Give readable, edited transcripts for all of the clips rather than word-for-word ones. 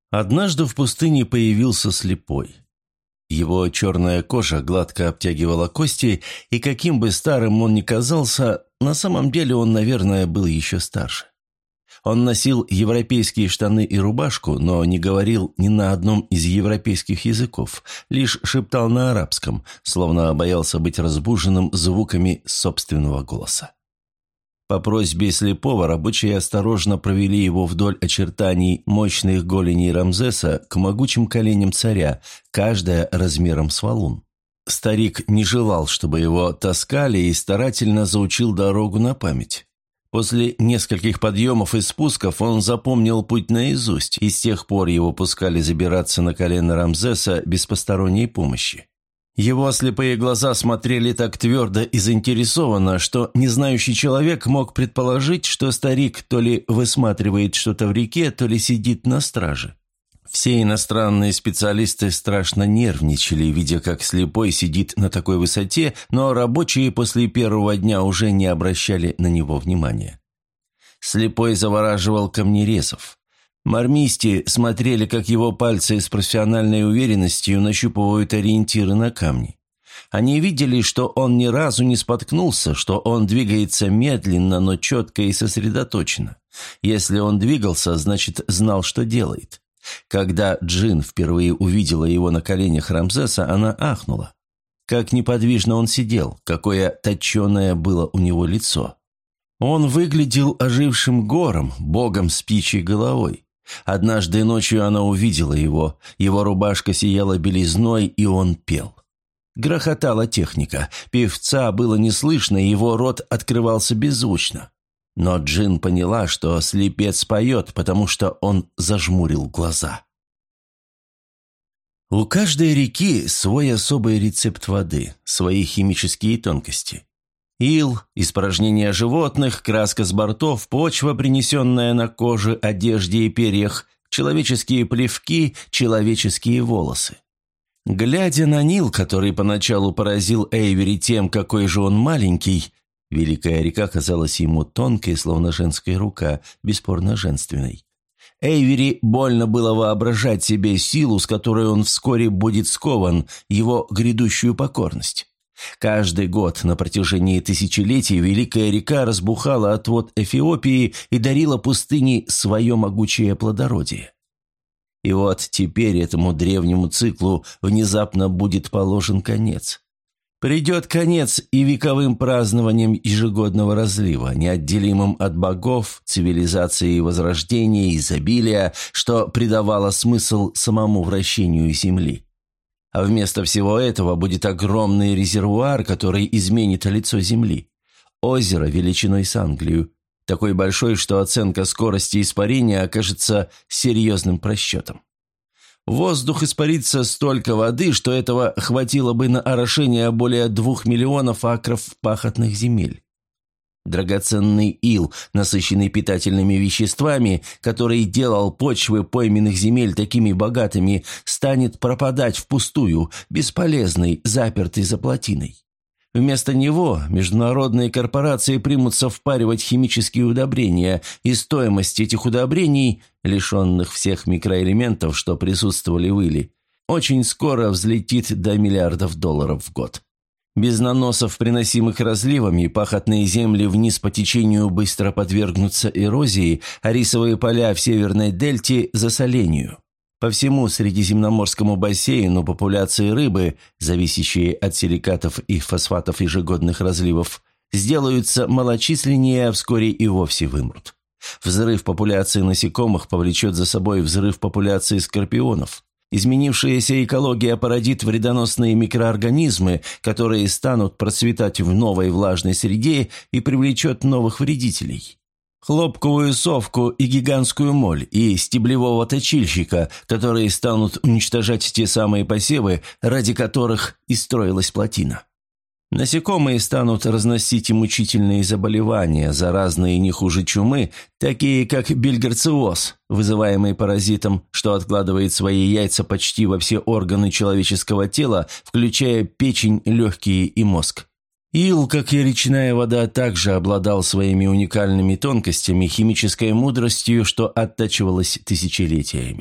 Однажды в пустыне появился слепой. Его черная кожа гладко обтягивала кости, и каким бы старым он ни казался, на самом деле он, наверное, был еще старше. Он носил европейские штаны и рубашку, но не говорил ни на одном из европейских языков, лишь шептал на арабском, словно боялся быть разбуженным звуками собственного голоса. По просьбе слепого рабочие осторожно провели его вдоль очертаний мощных голеней Рамзеса к могучим коленям царя, каждая размером с валун. Старик не желал, чтобы его таскали, и старательно заучил дорогу на память. После нескольких подъемов и спусков он запомнил путь наизусть, и с тех пор его пускали забираться на колено Рамзеса без посторонней помощи. Его слепые глаза смотрели так твердо и заинтересованно, что незнающий человек мог предположить, что старик то ли высматривает что-то в реке, то ли сидит на страже. Все иностранные специалисты страшно нервничали, видя, как слепой сидит на такой высоте, но рабочие после первого дня уже не обращали на него внимания. Слепой завораживал камнерезов. Мармисти смотрели, как его пальцы с профессиональной уверенностью нащупывают ориентиры на камни. Они видели, что он ни разу не споткнулся, что он двигается медленно, но четко и сосредоточенно. Если он двигался, значит, знал, что делает. Когда Джин впервые увидела его на коленях Рамзеса, она ахнула. Как неподвижно он сидел, какое точеное было у него лицо. Он выглядел ожившим гором, богом с птичьей головой. Однажды ночью она увидела его рубашка сияла белизной, и он пел. Грохотала техника, певца было не слышно, его рот открывался беззвучно. Но Джин поняла, что слепец поет, потому что он зажмурил глаза. У каждой реки свой особый рецепт воды, свои химические тонкости. Ил, испражнения животных, краска с бортов, почва, принесенная на коже, одежде и перьях, человеческие плевки, человеческие волосы. Глядя на Нил, который поначалу поразил Эйвери тем, какой же он маленький, великая река казалась ему тонкой, словно женская рука, бесспорно женственной. Эйвери больно было воображать себе силу, с которой он вскоре будет скован, его грядущую покорность. Каждый год на протяжении тысячелетий Великая река разбухала от вод Эфиопии и дарила пустыне свое могучее плодородие. И вот теперь этому древнему циклу внезапно будет положен конец. Придет конец и вековым празднованием ежегодного разлива, неотделимым от богов, цивилизации возрождения и изобилия, что придавало смысл самому вращению Земли. А вместо всего этого будет огромный резервуар, который изменит лицо Земли. Озеро величиной с Англию, такой большой, что оценка скорости испарения окажется серьезным просчетом. Воздух испарится столько воды, что этого хватило бы на орошение более 2 миллионов акров пахотных земель. Драгоценный ил, насыщенный питательными веществами, который делал почвы пойменных земель такими богатыми, станет пропадать впустую, бесполезный, запертый за плотиной. Вместо него международные корпорации примутся впаривать химические удобрения, и стоимость этих удобрений, лишенных всех микроэлементов, что присутствовали в иле, очень скоро взлетит до миллиардов долларов в год. Без наносов, приносимых разливами, пахотные земли вниз по течению быстро подвергнутся эрозии, а рисовые поля в северной дельте – засолению. По всему Средиземноморскому бассейну популяции рыбы, зависящие от силикатов и фосфатов ежегодных разливов, сделаются малочисленнее, а вскоре и вовсе вымрут. Взрыв популяции насекомых повлечет за собой взрыв популяции скорпионов. Изменившаяся экология породит вредоносные микроорганизмы, которые станут процветать в новой влажной среде и привлечет новых вредителей. Хлопковую совку и гигантскую моль, и стеблевого точильщика, которые станут уничтожать те самые посевы, ради которых и строилась плотина. Насекомые станут разносить и мучительные заболевания, заразные не хуже чумы, такие как бильгарциоз, вызываемый паразитом, что откладывает свои яйца почти во все органы человеческого тела, включая печень, легкие и мозг. Ил, как и речная вода, также обладал своими уникальными тонкостями, химической мудростью, что оттачивалась тысячелетиями.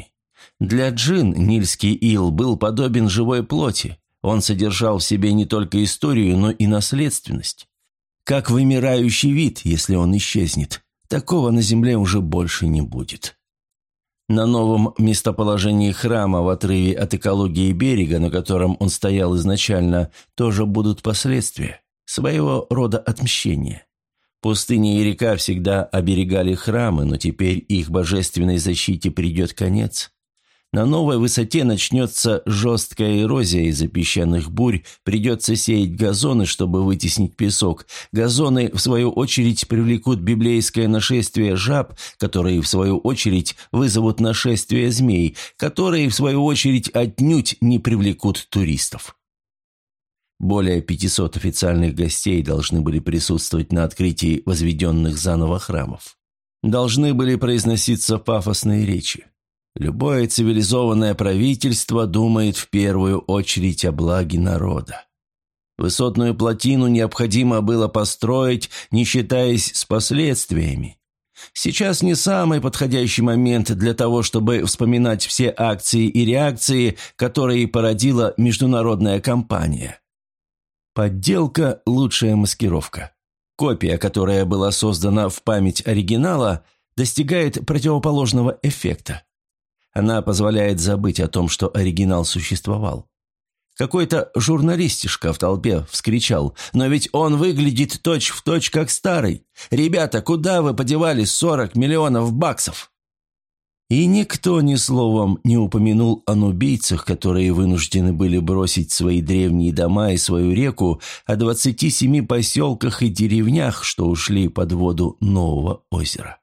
Для джин нильский ил был подобен живой плоти. Он содержал в себе не только историю, но и наследственность. Как вымирающий вид, если он исчезнет, такого на земле уже больше не будет. На новом местоположении храма в отрыве от экологии берега, на котором он стоял изначально, тоже будут последствия, своего рода отмщения. Пустыня и река всегда оберегали храмы, но теперь их божественной защите придет конец. На новой высоте начнется жесткая эрозия из-за песчаных бурь, придется сеять газоны, чтобы вытеснить песок. Газоны, в свою очередь, привлекут библейское нашествие жаб, которые, в свою очередь, вызовут нашествие змей, которые, в свою очередь, отнюдь не привлекут туристов. Более 500 официальных гостей должны были присутствовать на открытии возведенных заново храмов. Должны были произноситься пафосные речи. Любое цивилизованное правительство думает в первую очередь о благе народа. Высотную плотину необходимо было построить, не считаясь с последствиями. Сейчас не самый подходящий момент для того, чтобы вспоминать все акции и реакции, которые породила международная кампания. Подделка – лучшая маскировка. Копия, которая была создана в память оригинала, достигает противоположного эффекта. Она позволяет забыть о том, что оригинал существовал. Какой-то журналистишка в толпе вскричал: «Но ведь он выглядит точь-в-точь как старый! Ребята, куда вы подевали 40 миллионов баксов?» И никто ни словом не упомянул о нубийцах, которые вынуждены были бросить свои древние дома и свою реку, о 27 поселках и деревнях, что ушли под воду нового озера.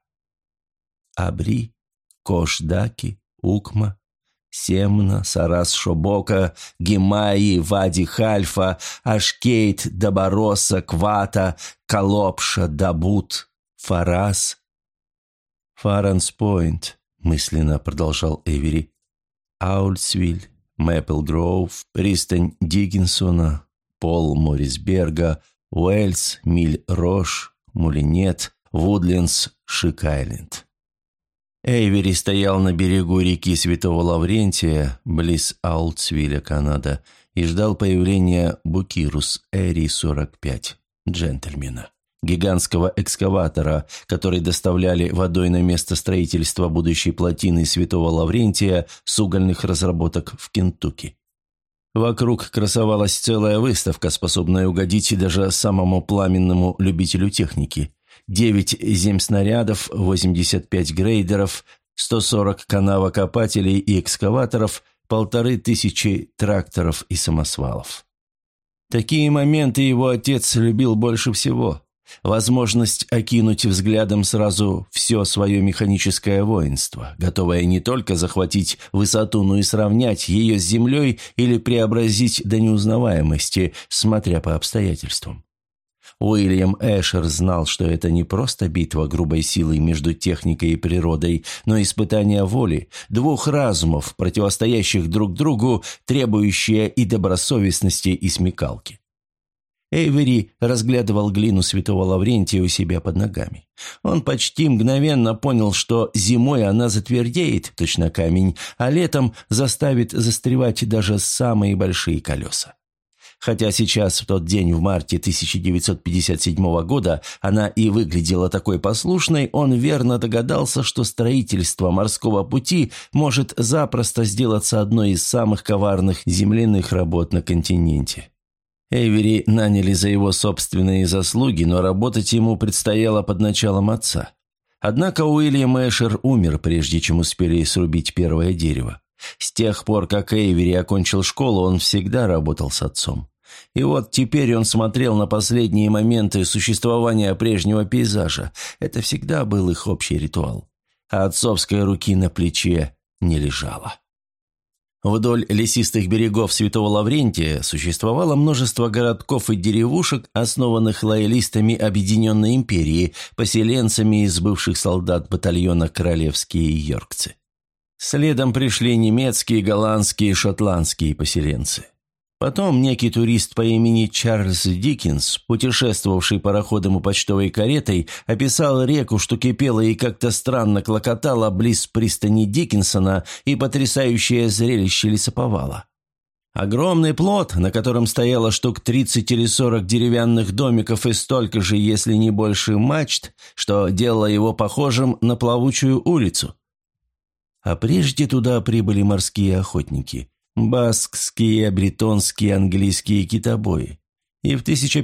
Абри, Кошдаки, Укма, Семна, Сарас-Шобока, Гимаи, Вади-Хальфа, Ашкейт, Daboroса, Квата, Колопша, Дабут, Фарас. «Фаранс-Пойнт», — мысленно продолжал Эвери, Аульсвиль, Мэпл-Гроув, пристань Диггинсона, Пол Моррисберга, Уэльс, Миль-Рош, Мулинет, Вудлендс, Шик-Айленд. Эйвери стоял на берегу реки Святого Лаврентия, близ Аултсвилля, Канада, и ждал появления Букирус Эри-45, джентльмена, гигантского экскаватора, который доставляли водой на место строительства будущей плотины Святого Лаврентия с угольных разработок в Кентукки. Вокруг красовалась целая выставка, способная угодить даже самому пламенному любителю техники. 9 земснарядов, 85 грейдеров, 140 канавокопателей и экскаваторов, 1500 тракторов и самосвалов. Такие моменты его отец любил больше всего. Возможность окинуть взглядом сразу все свое механическое воинство, готовое не только захватить высоту, но и сравнять ее с землей или преобразить до неузнаваемости, смотря по обстоятельствам. Уильям Эшер знал, что это не просто битва грубой силой между техникой и природой, но испытание воли, двух разумов, противостоящих друг другу, требующие и добросовестности, и смекалки. Эйвери разглядывал глину Святого Лаврентия у себя под ногами. Он почти мгновенно понял, что зимой она затвердеет, точно камень, а летом заставит застревать даже самые большие колеса. Хотя сейчас, в тот день в марте 1957 года, она и выглядела такой послушной, он верно догадался, что строительство морского пути может запросто сделаться одной из самых коварных земляных работ на континенте. Эйвери наняли за его собственные заслуги, но работать ему предстояло под началом отца. Однако Уильям Эшер умер, прежде чем успели срубить первое дерево. С тех пор, как Эйвери окончил школу, он всегда работал с отцом. И вот теперь он смотрел на последние моменты существования прежнего пейзажа. Это всегда был их общий ритуал. А отцовской руки на плече не лежало. Вдоль лесистых берегов Святого Лаврентия существовало множество городков и деревушек, основанных лоялистами Объединенной империи, поселенцами из бывших солдат батальона «Королевские йоркцы». Следом пришли немецкие, голландские и шотландские поселенцы. Потом некий турист по имени Чарльз Диккенс, путешествовавший пароходом и почтовой каретой, описал реку, что кипела и как-то странно клокотала близ пристани Диккенсона и потрясающее зрелище лесоповала. Огромный плот, на котором стояло штук 30 или 40 деревянных домиков и столько же, если не больше, мачт, что делало его похожим на плавучую улицу. А прежде туда прибыли морские охотники, баскские, бретонские, английские китобои. И в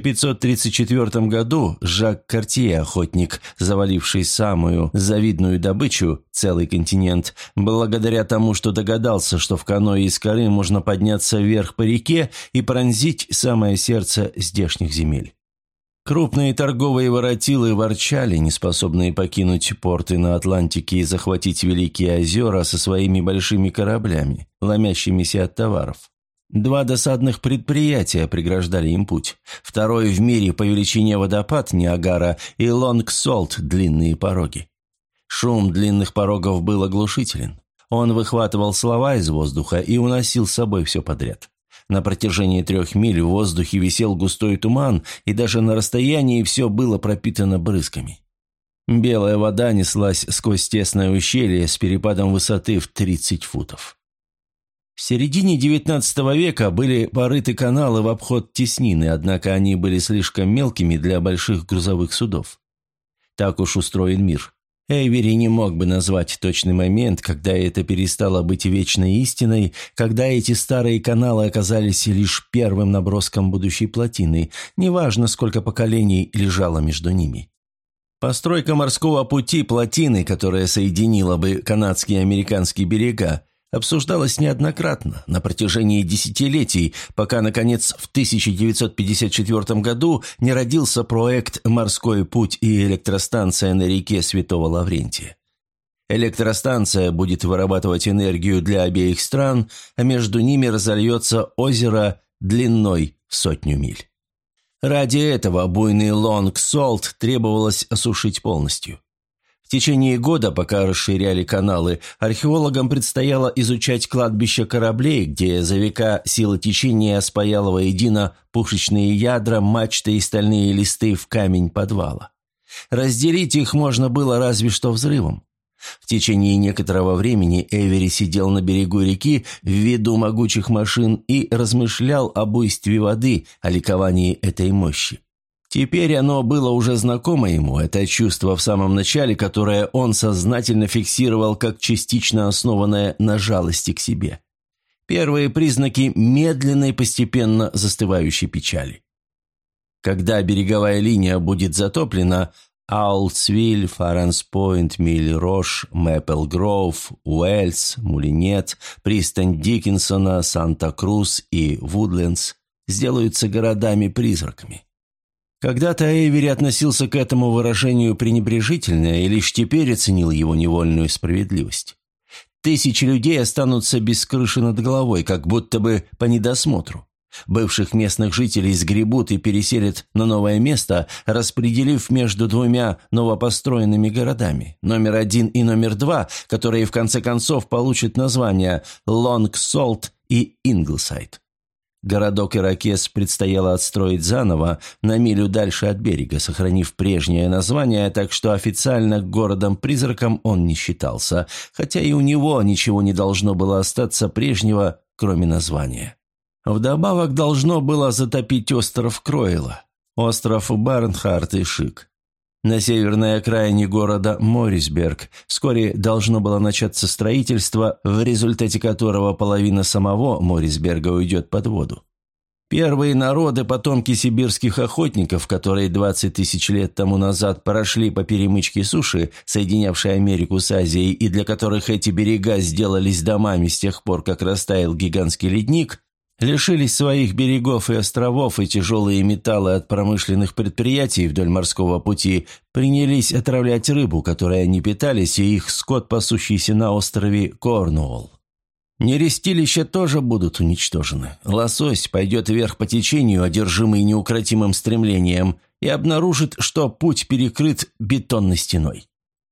1534 году Жак Картье, охотник, заваливший самую завидную добычу, целый континент, благодаря тому, что догадался, что в каное из коры можно подняться вверх по реке и пронзить самое сердце здешних земель. Крупные торговые воротилы ворчали, неспособные покинуть порты на Атлантике и захватить Великие озера со своими большими кораблями, ломящимися от товаров. 2 досадных предприятия преграждали им путь. Второй в мире по величине водопад Ниагара и Лонг-Солт – длинные пороги. Шум длинных порогов был оглушителен. Он выхватывал слова из воздуха и уносил с собой все подряд. На протяжении 3 миль в воздухе висел густой туман, и даже на расстоянии все было пропитано брызгами. Белая вода неслась сквозь тесное ущелье с перепадом высоты в 30 футов. В середине XIX века были порыты каналы в обход теснины, однако они были слишком мелкими для больших грузовых судов. Так уж устроен мир. Эйвери не мог бы назвать точный момент, когда это перестало быть вечной истиной, когда эти старые каналы оказались лишь первым наброском будущей плотины, неважно, сколько поколений лежало между ними. Постройка морского пути плотины, которая соединила бы канадские и американские берега, обсуждалось неоднократно на протяжении десятилетий, пока, наконец, в 1954 году не родился проект «Морской путь» и электростанция на реке Святого Лаврентия. Электростанция будет вырабатывать энергию для обеих стран, а между ними разольется озеро длиной в 100 миль. Ради этого буйный Лонг-Солт требовалось осушить полностью. В течение года, пока расширяли каналы, археологам предстояло изучать кладбища кораблей, где за века сила течения спаяла воедино пушечные ядра, мачты и стальные листы в камень подвала. Разделить их можно было разве что взрывом. В течение некоторого времени Эйвери сидел на берегу реки в виду могучих машин и размышлял об буйстве воды, о ликовании этой мощи. Теперь оно было уже знакомо ему, это чувство в самом начале, которое он сознательно фиксировал как частично основанное на жалости к себе. Первые признаки медленной, постепенно застывающей печали. Когда береговая линия будет затоплена, Аулсвиль, Фаренс-Пойнт, Миль-Рош, Мэпл-Гроув, Уэльс, Мулинет, пристань Диккенсона, Санта-Крус и Вудлендс сделаются городами-призраками. Когда-то Эйвери относился к этому выражению пренебрежительно и лишь теперь оценил его невольную справедливость. 1000 людей останутся без крыши над головой, как будто бы по недосмотру. Бывших местных жителей сгребут и переселят на новое место, распределив между 2 новопостроенными городами, номер 1 и номер 2, которые в конце концов получат названия Лонг-Солт и Инглсайд. Городок Иракес предстояло отстроить заново на милю дальше от берега, сохранив прежнее название, так что официально городом-призраком он не считался, хотя и у него ничего не должно было остаться прежнего, кроме названия. Вдобавок должно было затопить остров Кроила, остров Барнхарт и Шик. На северной окраине города Моррисберг вскоре должно было начаться строительство, в результате которого половина самого Моррисберга уйдет под воду. Первые народы, потомки сибирских охотников, которые 20 000 лет тому назад прошли по перемычке суши, соединявшей Америку с Азией, и для которых эти берега сделались домами с тех пор, как растаял гигантский ледник, лишились своих берегов и островов, и тяжелые металлы от промышленных предприятий вдоль морского пути принялись отравлять рыбу, которой они питались, и их скот, пасущийся на острове Корнуолл. Нерестилища тоже будут уничтожены. Лосось пойдет вверх по течению, одержимый неукротимым стремлением, и обнаружит, что путь перекрыт бетонной стеной.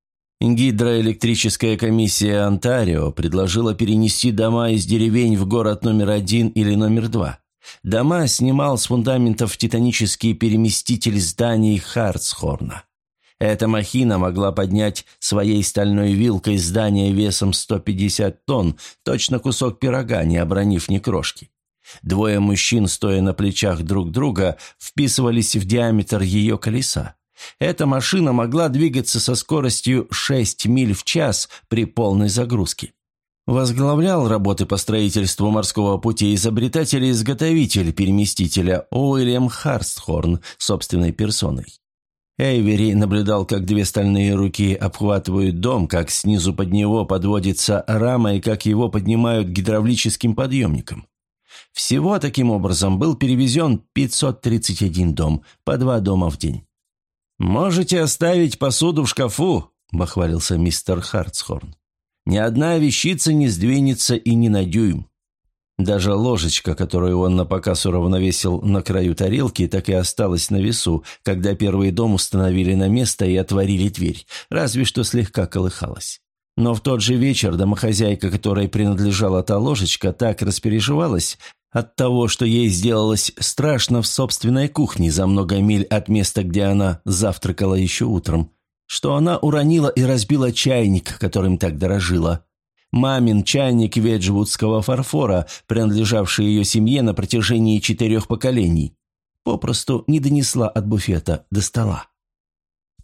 Гидроэлектрическая комиссия Онтарио предложила перенести дома из деревень в город номер 1 или номер 2. Дома снимал с фундаментов титанический переместитель зданий Хартсхорна. Эта махина могла поднять своей стальной вилкой здание весом 150 тонн, точно кусок пирога, не обронив ни крошки. Двое мужчин, стоя на плечах друг друга, вписывались в диаметр ее колеса. Эта машина могла двигаться со скоростью 6 миль в час при полной загрузке. Возглавлял работы по строительству морского пути изобретатель и изготовитель переместителя Уильям Хартсхорн собственной персоной. Эйвери наблюдал, как две стальные руки обхватывают дом, как снизу под него подводится рама и как его поднимают гидравлическим подъемником. Всего таким образом был перевезен 531 дом, по 2 дома в день. «Можете оставить посуду в шкафу», – бахвалился мистер Хартсхорн. «Ни одна вещица не сдвинется и ни на дюйм». Даже ложечка, которую он напоказ уравновесил на краю тарелки, так и осталась на весу, когда первый дом установили на место и отворили дверь, разве что слегка колыхалась. Но в тот же вечер домохозяйка, которой принадлежала та ложечка, так распереживалась от того, что ей сделалось страшно в собственной кухне за много миль от места, где она завтракала еще утром, что она уронила и разбила чайник, которым так дорожила. Мамин чайник веджвудского фарфора, принадлежавший ее семье на протяжении 4 поколений, попросту не донесла от буфета до стола. В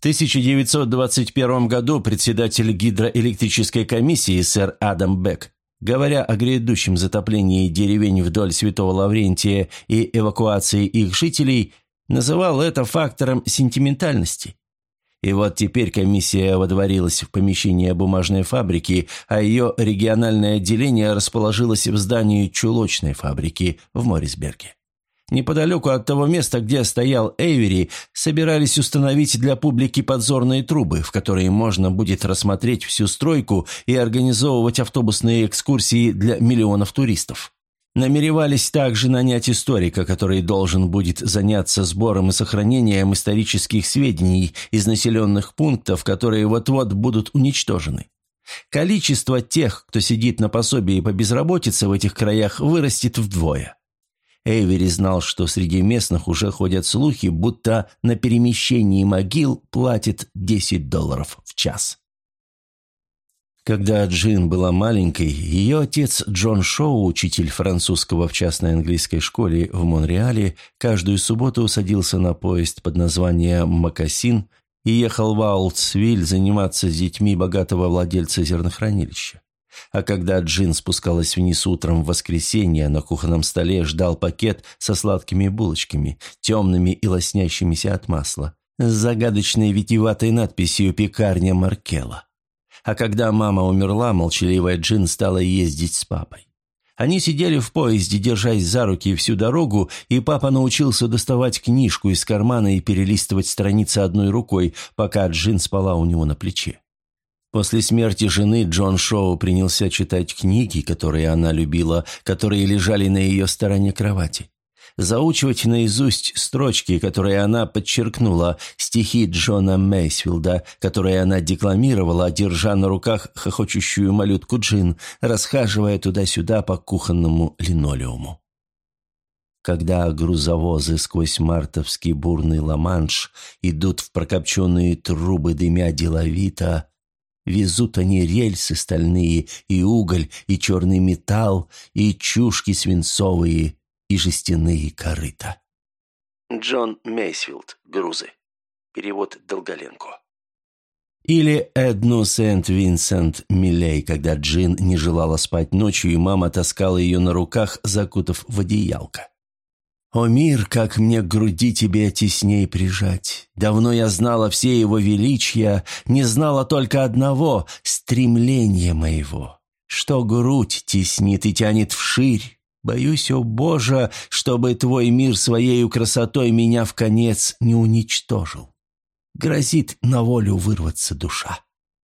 1921 году председатель гидроэлектрической комиссии сэр Адам Бек, говоря о грядущем затоплении деревень вдоль Святого Лаврентия и эвакуации их жителей, называл это фактором сентиментальности. И вот теперь комиссия водворилась в помещение бумажной фабрики, а ее региональное отделение расположилось в здании чулочной фабрики в Моррисберге. Неподалеку от того места, где стоял Эйвери, собирались установить для публики подзорные трубы, в которые можно будет рассмотреть всю стройку и организовывать автобусные экскурсии для миллионов туристов. Намеревались также нанять историка, который должен будет заняться сбором и сохранением исторических сведений из населенных пунктов, которые вот-вот будут уничтожены. Количество тех, кто сидит на пособии по безработице в этих краях, вырастет вдвое. Эйвери знал, что среди местных уже ходят слухи, будто на перемещении могил платят $10 в час. Когда Джин была маленькой, ее отец Джон Шоу, учитель французского в частной английской школе в Монреале, каждую субботу садился на поезд под названием «Мокасин» и ехал в Аултсвиль заниматься с детьми богатого владельца зернохранилища. А когда Джин спускалась вниз утром в воскресенье, на кухонном столе ждал пакет со сладкими булочками, темными и лоснящимися от масла, с загадочной витиеватой надписью «Пекарня Маркелла». А когда мама умерла, молчаливая Джин стала ездить с папой. Они сидели в поезде, держась за руки всю дорогу, и папа научился доставать книжку из кармана и перелистывать страницы одной рукой, пока Джин спала у него на плече. После смерти жены Джон Шоу принялся читать книги, которые она любила, которые лежали на ее стороне кровати. Заучивать наизусть строчки, которые она подчеркнула, стихи Джона Мейсфилда, которые она декламировала, держа на руках хохочущую малютку Джин, расхаживая туда-сюда по кухонному линолеуму. Когда грузовозы сквозь мартовский бурный Ла-Манш идут в прокопченные трубы дымя деловито, везут они рельсы стальные, и уголь, и черный металл, и чушки свинцовые, и жестяные корыта. Джон Мейсфилд. Грузы. Перевод Долголенко. Или Эдну Сент-Винсент Миллей, когда Джин не желала спать ночью, и мама таскала ее на руках, закутав в одеялко. «О мир, как мне к груди тебе тесней прижать! Давно я знала все его величия, не знала только одного — стремления моего, что грудь теснит и тянет вширь. Боюсь, о Боже, чтобы твой мир своею красотой меня вконец не уничтожил. Грозит на волю вырваться душа».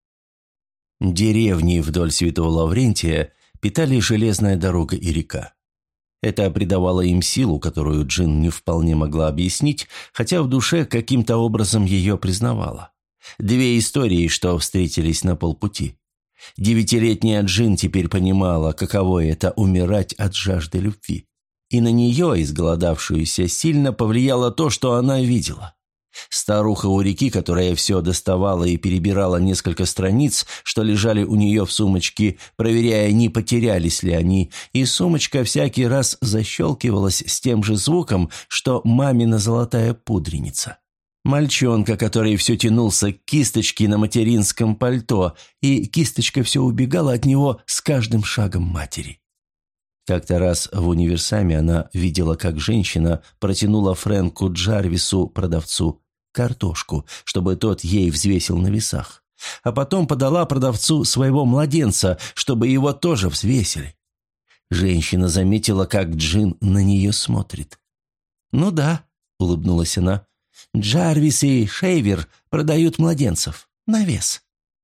Деревни вдоль Святого Лаврентия питали железная дорога и река. Это придавало им силу, которую Джин не вполне могла объяснить, хотя в душе каким-то образом ее признавала. 2 истории, что встретились на полпути. 9-летняя Джин теперь понимала, каково это — умирать от жажды любви. И на нее, изголодавшуюся, сильно повлияло то, что она видела. Старуха у реки, которая все доставала и перебирала несколько страниц, что лежали у нее в сумочке, проверяя, не потерялись ли они, и сумочка всякий раз защелкивалась с тем же звуком, что мамина золотая пудреница. Мальчонка, который все тянулся к кисточке на материнском пальто, и кисточка все убегала от него с каждым шагом матери. Как-то раз в универсаме она видела, как женщина протянула Фрэнку Джарвису, продавцу, картошку, чтобы тот ей взвесил на весах, а потом подала продавцу своего младенца, чтобы его тоже взвесили. Женщина заметила, как Джин на нее смотрит. «Ну да», — улыбнулась она, — «Джарвис и Шейвер продают младенцев на вес».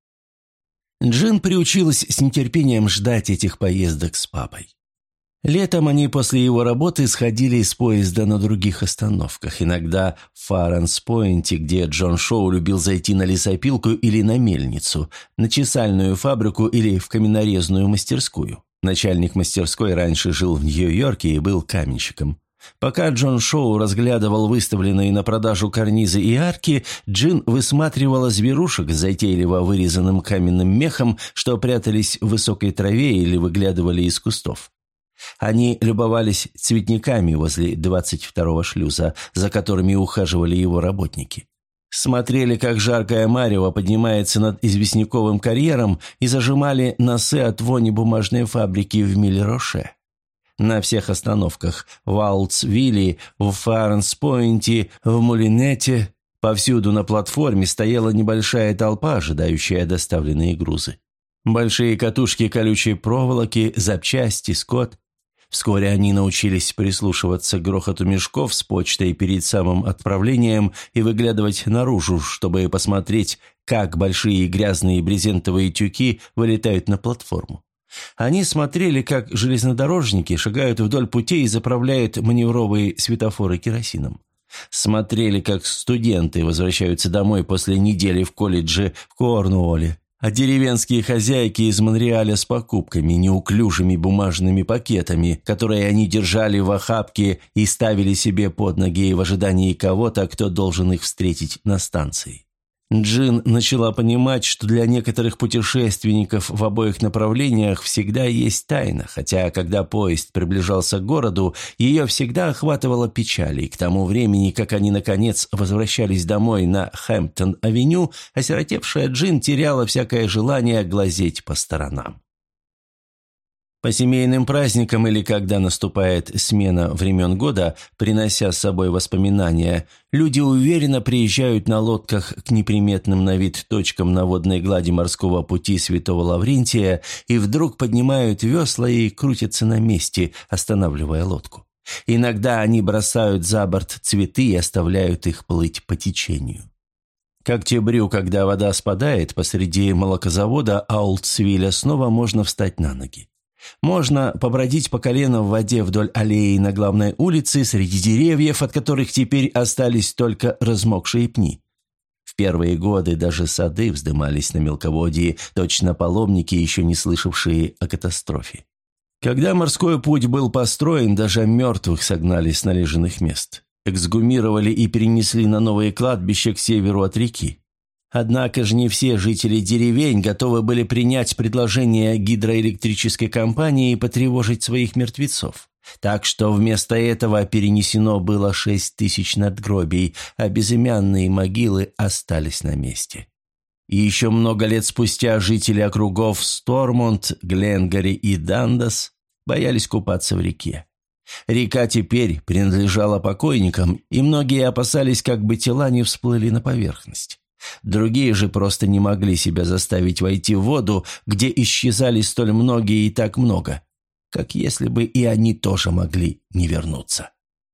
Джин приучилась с нетерпением ждать этих поездок с папой. Летом они после его работы сходили с поезда на других остановках, иногда в Фаренс-Пойнте, где Джон Шоу любил зайти на лесопилку или на мельницу, на чесальную фабрику или в каменорезную мастерскую. Начальник мастерской раньше жил в Нью-Йорке и был каменщиком. Пока Джон Шоу разглядывал выставленные на продажу карнизы и арки, Джин высматривала зверушек с затейливо вырезанным каменным мехом, что прятались в высокой траве или выглядывали из кустов. Они любовались цветниками возле 22-го шлюза, за которыми ухаживали его работники. Смотрели, как жаркое марево поднимается над известняковым карьером, и зажимали носы от вони бумажной фабрики в Милле-Роше. На всех остановках – в Аутсвилле, в Фаренс-Пойнте, в Мулинете – повсюду на платформе стояла небольшая толпа, ожидающая доставленные грузы. Большие катушки колючей проволоки, запчасти, скот. Вскоре они научились прислушиваться к грохоту мешков с почтой перед самым отправлением и выглядывать наружу, чтобы посмотреть, как большие грязные брезентовые тюки вылетают на платформу. Они смотрели, как железнодорожники шагают вдоль путей и заправляют маневровые светофоры керосином. Смотрели, как студенты возвращаются домой после недели в колледже в Корнуолле. А деревенские хозяйки из Монреаля с покупками, неуклюжими бумажными пакетами, которые они держали в охапке и ставили себе под ноги в ожидании кого-то, кто должен их встретить на станции. Джин начала понимать, что для некоторых путешественников в обоих направлениях всегда есть тайна, хотя, когда поезд приближался к городу, ее всегда охватывала печаль, и к тому времени, как они, наконец, возвращались домой на Хэмптон-авеню, осиротевшая Джин теряла всякое желание глазеть по сторонам. По семейным праздникам или когда наступает смена времен года, принося с собой воспоминания, люди уверенно приезжают на лодках к неприметным на вид точкам на водной глади морского пути Святого Лаврентия и вдруг поднимают весла и крутятся на месте, останавливая лодку. Иногда они бросают за борт цветы и оставляют их плыть по течению. К октябрю, когда вода спадает, посреди молокозавода Аутсвилля снова можно встать на ноги. Можно побродить по колено в воде вдоль аллеи на главной улице среди деревьев, от которых теперь остались только размокшие пни. В первые годы даже сады вздымались на мелководье, точно паломники, еще не слышавшие о катастрофе. Когда морской путь был построен, даже мертвых согнали с належенных мест. Эксгумировали и перенесли на новые кладбища к северу от реки. Однако же не все жители деревень готовы были принять предложение гидроэлектрической компании и потревожить своих мертвецов. Так что вместо этого перенесено было 6000 надгробий, а безымянные могилы остались на месте. И еще много лет спустя жители округов Стормонт, Гленгари и Дандас боялись купаться в реке. Река теперь принадлежала покойникам, и многие опасались, как бы тела не всплыли на поверхность. Другие же просто не могли себя заставить войти в воду, где исчезали столь многие и так много, как если бы и они тоже могли не вернуться.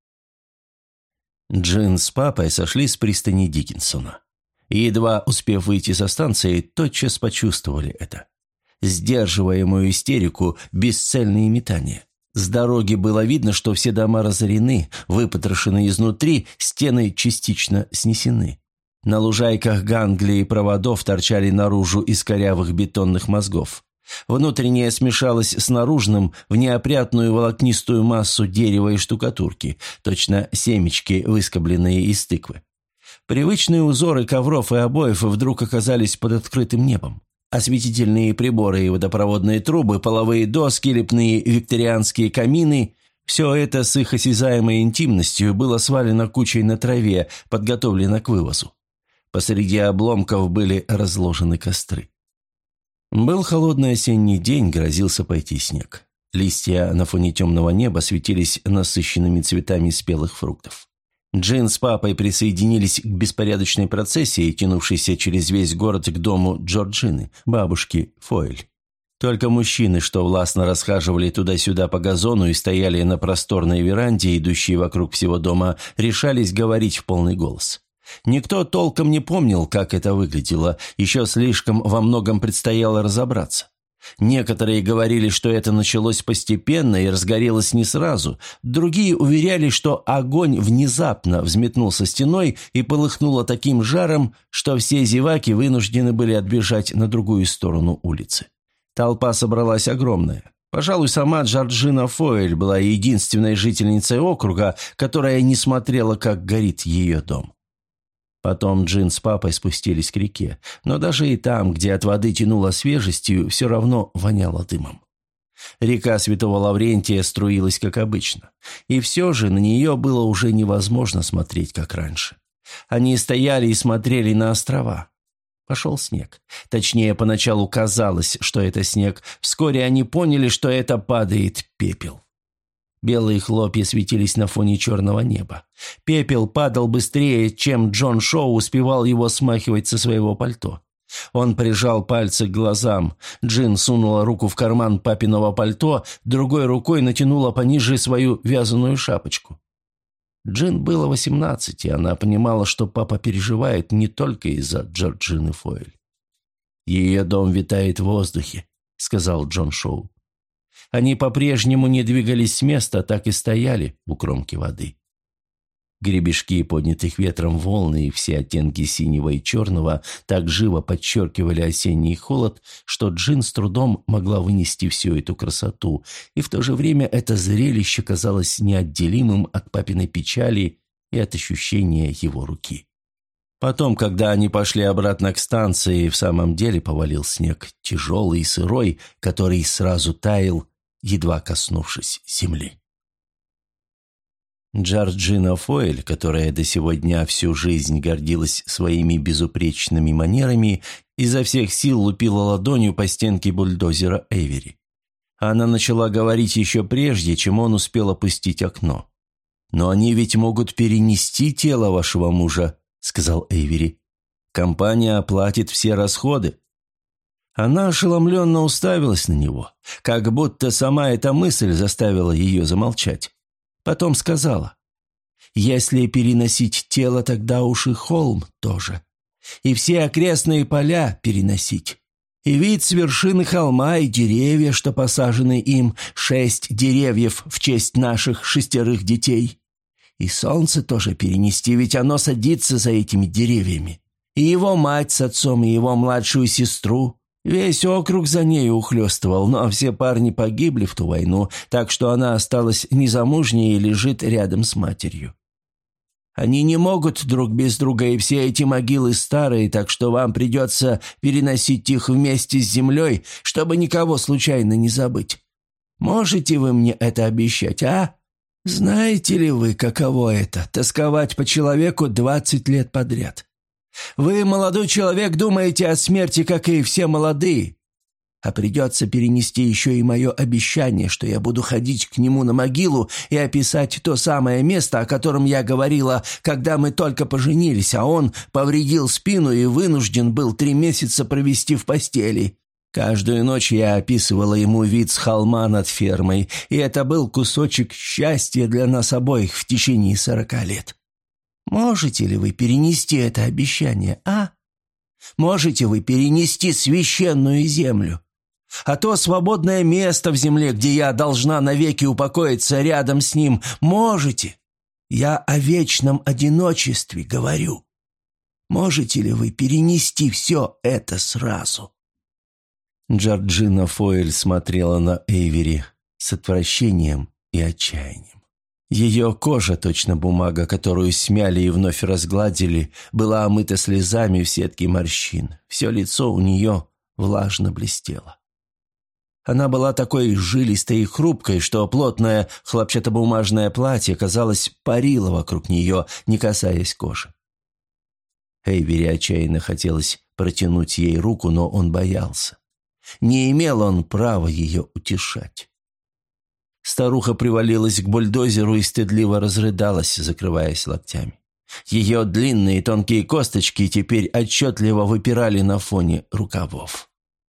Джин с папой сошли с пристани Диккенсона. И, едва успев выйти со станции, тотчас почувствовали это. Сдерживаемую истерику, бесцельные метания. С дороги было видно, что все дома разорены, выпотрошены изнутри, стены частично снесены. На лужайках ганглии проводов торчали наружу из корявых бетонных мозгов. Внутреннее смешалось с наружным в неопрятную волокнистую массу дерева и штукатурки, точно семечки, выскобленные из тыквы. Привычные узоры ковров и обоев вдруг оказались под открытым небом. Осветительные приборы и водопроводные трубы, половые доски, лепные викторианские камины – все это с их осязаемой интимностью было свалено кучей на траве, подготовлено к вывозу. Посреди обломков были разложены костры. Был холодный осенний день, грозился пойти снег. Листья на фоне темного неба светились насыщенными цветами спелых фруктов. Джин с папой присоединились к беспорядочной процессии, тянувшейся через весь город к дому Джорджины, бабушки Фойль. Только мужчины, что властно расхаживали туда-сюда по газону и стояли на просторной веранде, идущей вокруг всего дома, решались говорить в полный голос. Никто толком не помнил, как это выглядело, еще слишком во многом предстояло разобраться. Некоторые говорили, что это началось постепенно и разгорелось не сразу, другие уверяли, что огонь внезапно взметнулся стеной и полыхнуло таким жаром, что все зеваки вынуждены были отбежать на другую сторону улицы. Толпа собралась огромная. Пожалуй, сама Джорджина Фойль была единственной жительницей округа, которая не смотрела, как горит ее дом. Потом Джин с папой спустились к реке, но даже и там, где от воды тянуло свежестью, все равно воняло дымом. Река Святого Лаврентия струилась, как обычно, и все же на нее было уже невозможно смотреть, как раньше. Они стояли и смотрели на острова. Пошел снег. Точнее, поначалу казалось, что это снег. Вскоре они поняли, что это падает пепел. Белые хлопья светились на фоне черного неба. Пепел падал быстрее, чем Джон Шоу успевал его смахивать со своего пальто. Он прижал пальцы к глазам. Джин сунула руку в карман папиного пальто, другой рукой натянула пониже свою вязаную шапочку. Джин было 18, и она понимала, что папа переживает не только из-за Джорджины Фойль. «Ее дом витает в воздухе», — сказал Джон Шоу. Они по-прежнему не двигались с места, так и стояли у кромки воды. Гребешки поднятых ветром волны и все оттенки синего и черного так живо подчеркивали осенний холод, что Джин с трудом могла вынести всю эту красоту, и в то же время это зрелище казалось неотделимым от папиной печали и от ощущения его руки. Потом, когда они пошли обратно к станции, в самом деле повалил снег, тяжелый и сырой, который сразу таял, едва коснувшись земли. Джорджина Фойль, которая до сего дня всю жизнь гордилась своими безупречными манерами, изо всех сил лупила ладонью по стенке бульдозера Эйвери. Она начала говорить еще прежде, чем он успел опустить окно. «Но они ведь могут перенести тело вашего мужа», — сказал Эйвери. «Компания оплатит все расходы». Она ошеломленно уставилась на него, как будто сама эта мысль заставила ее замолчать. Потом сказала: «Если переносить тело, тогда уж и холм тоже. И все окрестные поля переносить. И вид с вершины холма, и деревья, что посажены им, 6 деревьев в честь наших 6 детей. И солнце тоже перенести, ведь оно садится за этими деревьями. И его мать с отцом, и его младшую сестру. Весь округ за ней ухлёстывал, но все парни погибли в ту войну, так что она осталась незамужней и лежит рядом с матерью. Они не могут друг без друга, и все эти могилы старые, так что вам придется переносить их вместе с землей, чтобы никого случайно не забыть. Можете вы мне это обещать, а? Знаете ли вы, каково это – тосковать по человеку 20 лет подряд? Вы, молодой человек, думаете о смерти, как и все молодые. А придется перенести еще и мое обещание, что я буду ходить к нему на могилу и описать то самое место, о котором я говорила, когда мы только поженились, а он повредил спину и вынужден был 3 месяца провести в постели. Каждую ночь я описывала ему вид с холма над фермой, и это был кусочек счастья для нас обоих в течение 40 лет. Можете ли вы перенести это обещание, а? Можете вы перенести священную землю? А то свободное место в земле, где я должна навеки упокоиться рядом с ним, можете? Я о вечном одиночестве говорю. Можете ли вы перенести все это сразу?» Джорджина Фойль смотрела на Эйвери с отвращением и отчаянием. Ее кожа, точно бумага, которую смяли и вновь разгладили, была омыта слезами в сетке морщин. Все лицо у нее влажно блестело. Она была такой жилистой и хрупкой, что плотное хлопчатобумажное платье, казалось, парило вокруг нее, не касаясь кожи. Эйвери отчаянно хотелось протянуть ей руку, но он боялся. Не имел он права ее утешать. Старуха привалилась к бульдозеру и стыдливо разрыдалась, закрываясь локтями. Ее длинные тонкие косточки теперь отчетливо выпирали на фоне рукавов.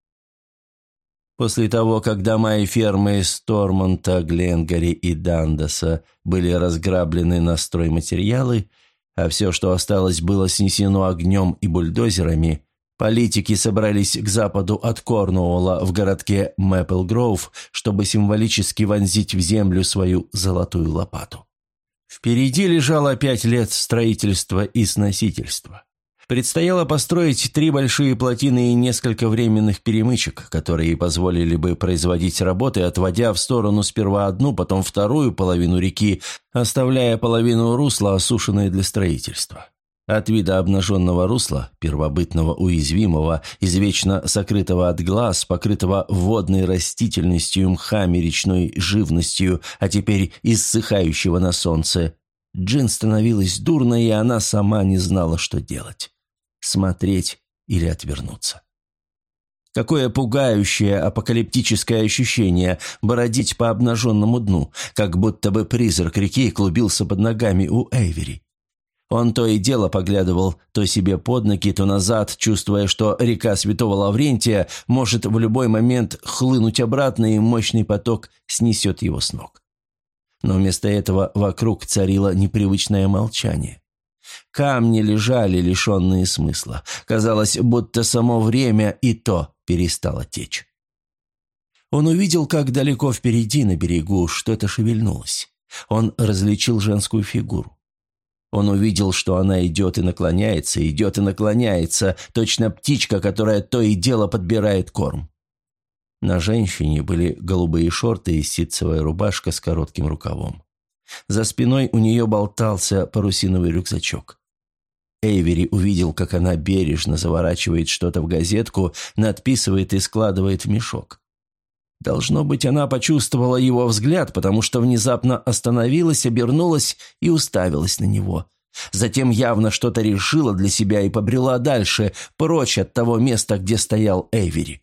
После того, как дома и фермы Стормонта, Гленгари и Дандаса были разграблены на стройматериалы, а все, что осталось, было снесено огнем и бульдозерами, политики собрались к западу от Корнуолла в городке Мэпл-Гроув, чтобы символически вонзить в землю свою золотую лопату. Впереди лежало 5 лет строительства и сносительства. Предстояло построить 3 большие плотины и несколько временных перемычек, которые позволили бы производить работы, отводя в сторону сперва одну, потом вторую половину реки, оставляя половину русла осушенной для строительства. От вида обнаженного русла, первобытного уязвимого, извечно сокрытого от глаз, покрытого водной растительностью, мхами, речной живностью, а теперь иссыхающего на солнце, Джин становилась дурно, и она сама не знала, что делать – смотреть или отвернуться. Какое пугающее апокалиптическое ощущение бродить по обнаженному дну, как будто бы призрак реки клубился под ногами у Эйвери. Он то и дело поглядывал то себе под ноги, то назад, чувствуя, что река Святого Лаврентия может в любой момент хлынуть обратно, и мощный поток снесет его с ног. Но вместо этого вокруг царило непривычное молчание. Камни лежали, лишенные смысла. Казалось, будто само время и то перестало течь. Он увидел, как далеко впереди на берегу что-то шевельнулось. Он различил женскую фигуру. Он увидел, что она идет и наклоняется, точно птичка, которая то и дело подбирает корм. На женщине были голубые шорты и ситцевая рубашка с коротким рукавом. За спиной у нее болтался парусиновый рюкзачок. Эйвери увидел, как она бережно заворачивает что-то в газетку, надписывает и складывает в мешок. Должно быть, она почувствовала его взгляд, потому что внезапно остановилась, обернулась и уставилась на него. Затем явно что-то решила для себя и побрела дальше, прочь от того места, где стоял Эйвери.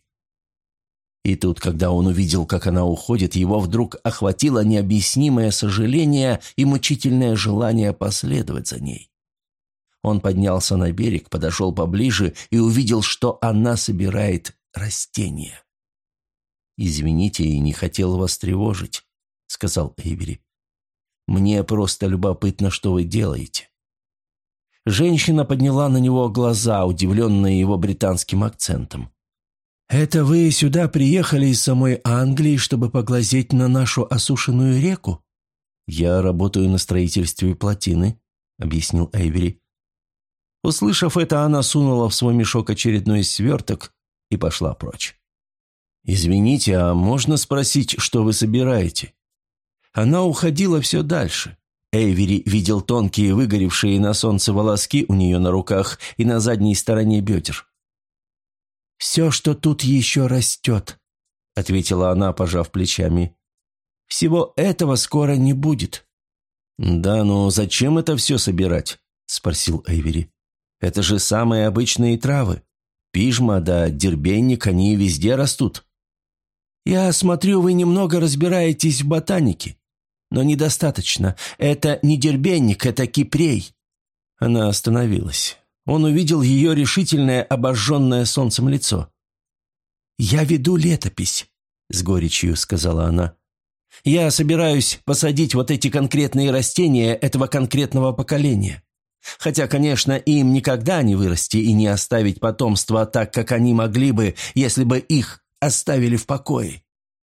И тут, когда он увидел, как она уходит, его вдруг охватило необъяснимое сожаление и мучительное желание последовать за ней. Он поднялся на берег, подошел поближе и увидел, что она собирает растения. «Извините, и не хотел вас тревожить», — сказал Эйвери. «Мне просто любопытно, что вы делаете». Женщина подняла на него глаза, удивленные его британским акцентом. «Это вы сюда приехали из самой Англии, чтобы поглазеть на нашу осушенную реку?» «Я работаю на строительстве плотины», — объяснил Эйвери. Услышав это, она сунула в свой мешок очередной сверток и пошла прочь. «Извините, а можно спросить, что вы собираете?» Она уходила все дальше. Эйвери видел тонкие, выгоревшие на солнце волоски у нее на руках и на задней стороне бедер. «Все, что тут еще растет», — ответила она, пожав плечами. «Всего этого скоро не будет». «Да, но зачем это все собирать?» — спросил Эйвери. «Это же самые обычные травы. Пижма да дербенник, они везде растут». «Я смотрю, вы немного разбираетесь в ботанике, но недостаточно. Это не дербенник, это кипрей». Она остановилась. Он увидел ее решительное, обожженное солнцем лицо. «Я веду летопись», — с горечью сказала она. «Я собираюсь посадить вот эти конкретные растения этого конкретного поколения. Хотя, конечно, им никогда не вырасти и не оставить потомства так, как они могли бы, если бы их оставили в покое».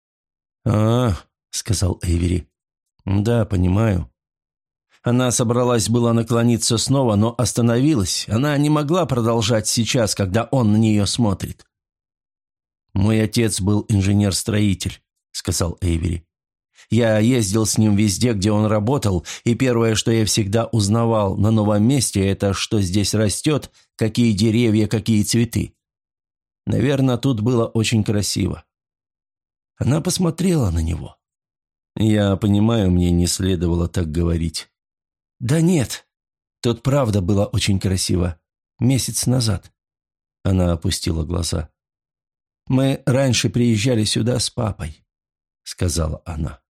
Сказал Эйвери. «Да, понимаю». Она собралась была наклониться снова, но остановилась. Она не могла продолжать сейчас, когда он на нее смотрит. «Мой отец был инженер-строитель», — сказал Эйвери. «Я ездил с ним везде, где он работал, и первое, что я всегда узнавал на новом месте, это что здесь растет, какие деревья, какие цветы. Наверное, тут было очень красиво». Она посмотрела на него. «Я понимаю, мне не следовало так говорить». «Да нет, тут правда было очень красиво. Месяц назад». Она опустила глаза. «Мы раньше приезжали сюда с папой», — сказала она.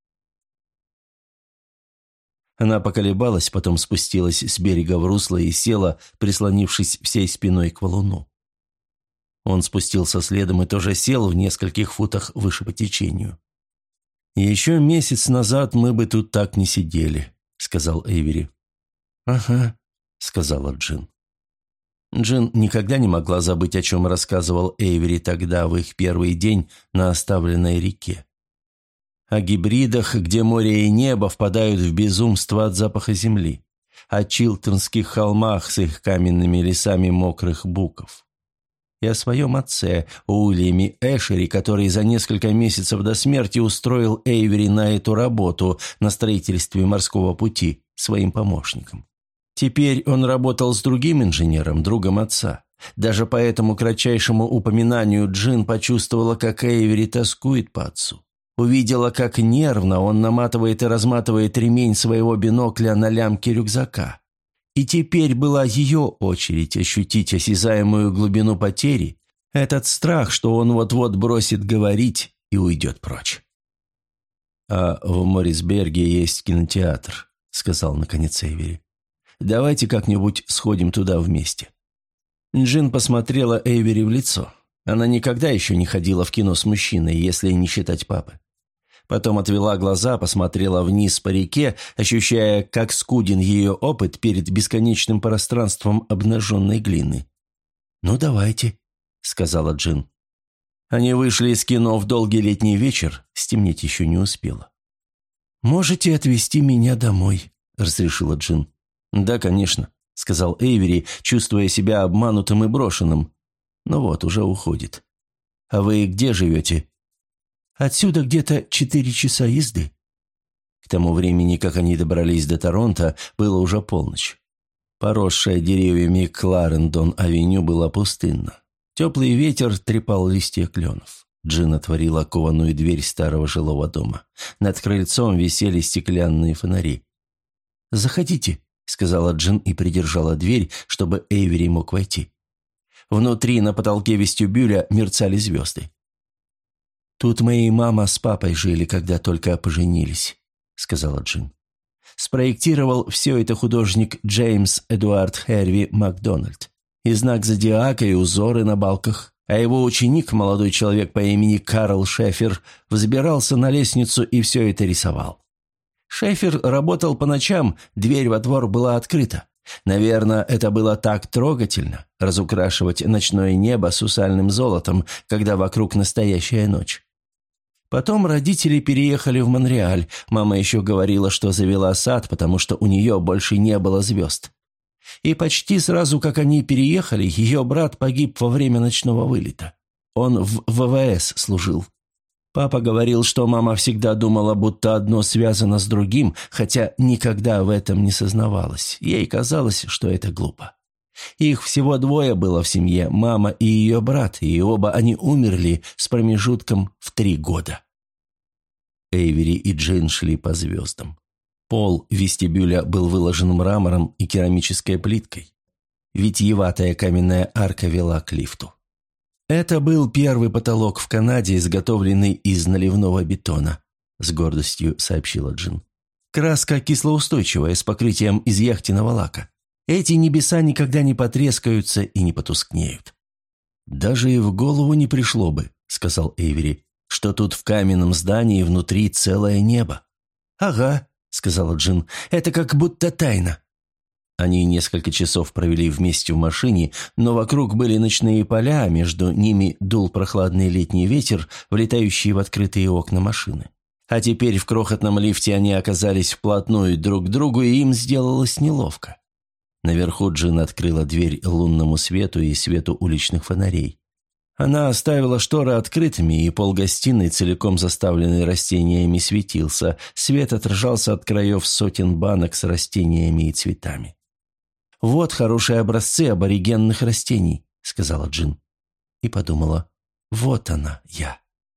Она поколебалась, потом спустилась с берега в русло и села, прислонившись всей спиной к валуну. Он спустился следом и тоже сел в нескольких футах выше по течению. «Еще месяц назад мы бы тут так не сидели», — сказал Эйвери. «Ага», — сказала Джин. Джин никогда не могла забыть, о чем рассказывал Эйвери тогда, в их первый день на оставленной реке. О гибридах, где море и небо впадают в безумство от запаха земли. О чилтонских холмах с их каменными лесами мокрых буков. И о своем отце, Уильяме Эшери, который за несколько месяцев до смерти устроил Эйвери на эту работу на строительстве морского пути своим помощником. Теперь он работал с другим инженером, другом отца. Даже по этому кратчайшему упоминанию Джин почувствовала, как Эйвери тоскует по отцу. Увидела, как нервно он наматывает и разматывает ремень своего бинокля на лямке рюкзака. И теперь была ее очередь ощутить осязаемую глубину потери, этот страх, что он вот-вот бросит говорить и уйдет прочь. «А в Моррисберге есть кинотеатр», — сказал наконец Эйвери. «Давайте как-нибудь сходим туда вместе». Джин посмотрела Эйвери в лицо. Она никогда еще не ходила в кино с мужчиной, если не считать папы. Потом отвела глаза, посмотрела вниз по реке, ощущая, как скуден ее опыт перед бесконечным пространством обнаженной глины. «Ну, давайте», — сказала Джин. Они вышли из кино в долгий летний вечер, стемнеть еще не успело. «Можете отвезти меня домой», — разрешила Джин. «Да, конечно», — сказал Эйвери, чувствуя себя обманутым и брошенным. «Ну вот, уже уходит. А вы где живете?» «Отсюда где-то 4 часа езды». К тому времени, как они добрались до Торонто, было уже полночь. Поросшая деревьями Кларендон-авеню была пустынна. Теплый ветер трепал листья кленов. Джин отворила кованую дверь старого жилого дома. Над крыльцом висели стеклянные фонари. «Заходите», — сказала Джин и придержала дверь, чтобы Эйвери мог войти. Внутри на потолке вестибюля мерцали звезды. «Тут мои мама с папой жили, когда только поженились», — сказала Джин. «Спроектировал все это художник Джеймс Эдуард Хэрви Макдональд. И знак зодиака, и узоры на балках. А его ученик, молодой человек по имени Карл Шефер, взбирался на лестницу и все это рисовал. Шефер работал по ночам, дверь во двор была открыта. Наверное, это было так трогательно – разукрашивать ночное небо сусальным золотом, когда вокруг настоящая ночь. Потом родители переехали в Монреаль. Мама еще говорила, что завела сад, потому что у нее больше не было звезд. И почти сразу, как они переехали, ее брат погиб во время ночного вылета. Он в ВВС служил. Папа говорил, что мама всегда думала, будто одно связано с другим, хотя никогда в этом не сознавалась. Ей казалось, что это глупо. Их всего 2 было в семье, мама и ее брат, и оба они умерли с промежутком в 3 года. Эйвери и Джин шли по звездам. Пол вестибюля был выложен мрамором и керамической плиткой. Витиеватая каменная арка вела к лифту. «Это был первый потолок в Канаде, изготовленный из наливного бетона», — с гордостью сообщила Джин. «Краска кислоустойчивая, с покрытием из яхтенного лака. Эти небеса никогда не потрескаются и не потускнеют». «Даже и в голову не пришло бы», — сказал Эйвери, «что тут в каменном здании внутри целое небо». «Ага», — сказала Джин, — «это как будто тайна». Они несколько часов провели вместе в машине, но вокруг были ночные поля, а между ними дул прохладный летний ветер, влетающий в открытые окна машины. А теперь в крохотном лифте они оказались вплотную друг к другу, и им сделалось неловко. Наверху Джин открыла дверь лунному свету и свету уличных фонарей. Она оставила шторы открытыми, и пол гостиной, целиком заставленный растениями, светился. Свет отражался от краев сотен банок с растениями и цветами. «Вот хорошие образцы аборигенных растений», — сказала Джин. И подумала: «Вот она, я».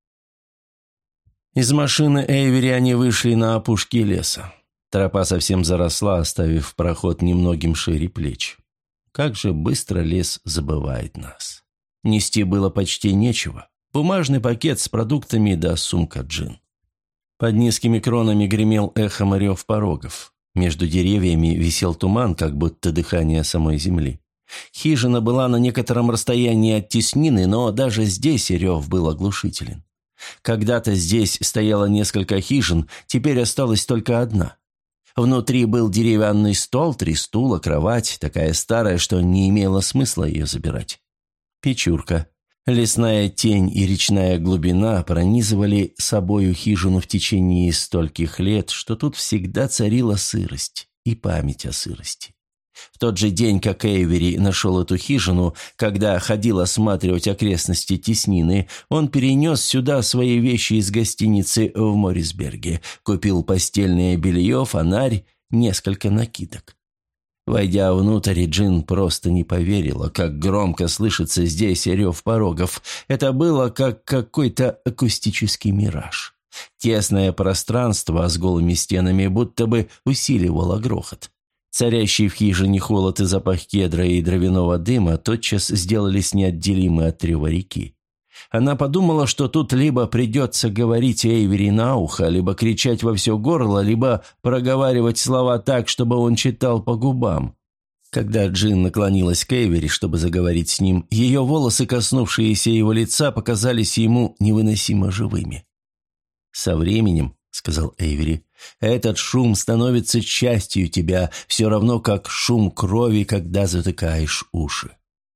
Из машины Эйвери они вышли на опушки леса. Тропа совсем заросла, оставив проход немногим шире плеч. Как же быстро лес забывает нас. Нести было почти нечего. Бумажный пакет с продуктами да сумка Джин. Под низкими кронами гремел эхом рев порогов. Между деревьями висел туман, как будто дыхание самой земли. Хижина была на некотором расстоянии от теснины, но даже здесь рев был оглушителен. Когда-то здесь стояло несколько хижин, теперь осталась только одна. Внутри был деревянный стол, 3 стула, кровать, такая старая, что не имело смысла ее забирать. Печурка. Лесная тень и речная глубина пронизывали собою хижину в течение стольких лет, что тут всегда царила сырость и память о сырости. В тот же день, как Эйвери нашел эту хижину, когда ходил осматривать окрестности теснины, он перенес сюда свои вещи из гостиницы в Моррисберге, купил постельное белье, фонарь, несколько накидок. Войдя внутрь, Джин просто не поверила, как громко слышится здесь рев порогов. Это было как какой-то акустический мираж. Тесное пространство с голыми стенами будто бы усиливало грохот. Царящий в хижине холод и запах кедра и дровяного дыма тотчас сделались неотделимы от рева реки. Она подумала, что тут либо придется говорить Эйвери на ухо, либо кричать во все горло, либо проговаривать слова так, чтобы он читал по губам. Когда Джин наклонилась к Эйвери, чтобы заговорить с ним, ее волосы, коснувшиеся его лица, показались ему невыносимо живыми. «Со временем, — сказал Эйвери, — этот шум становится частью тебя, все равно как шум крови, когда затыкаешь уши».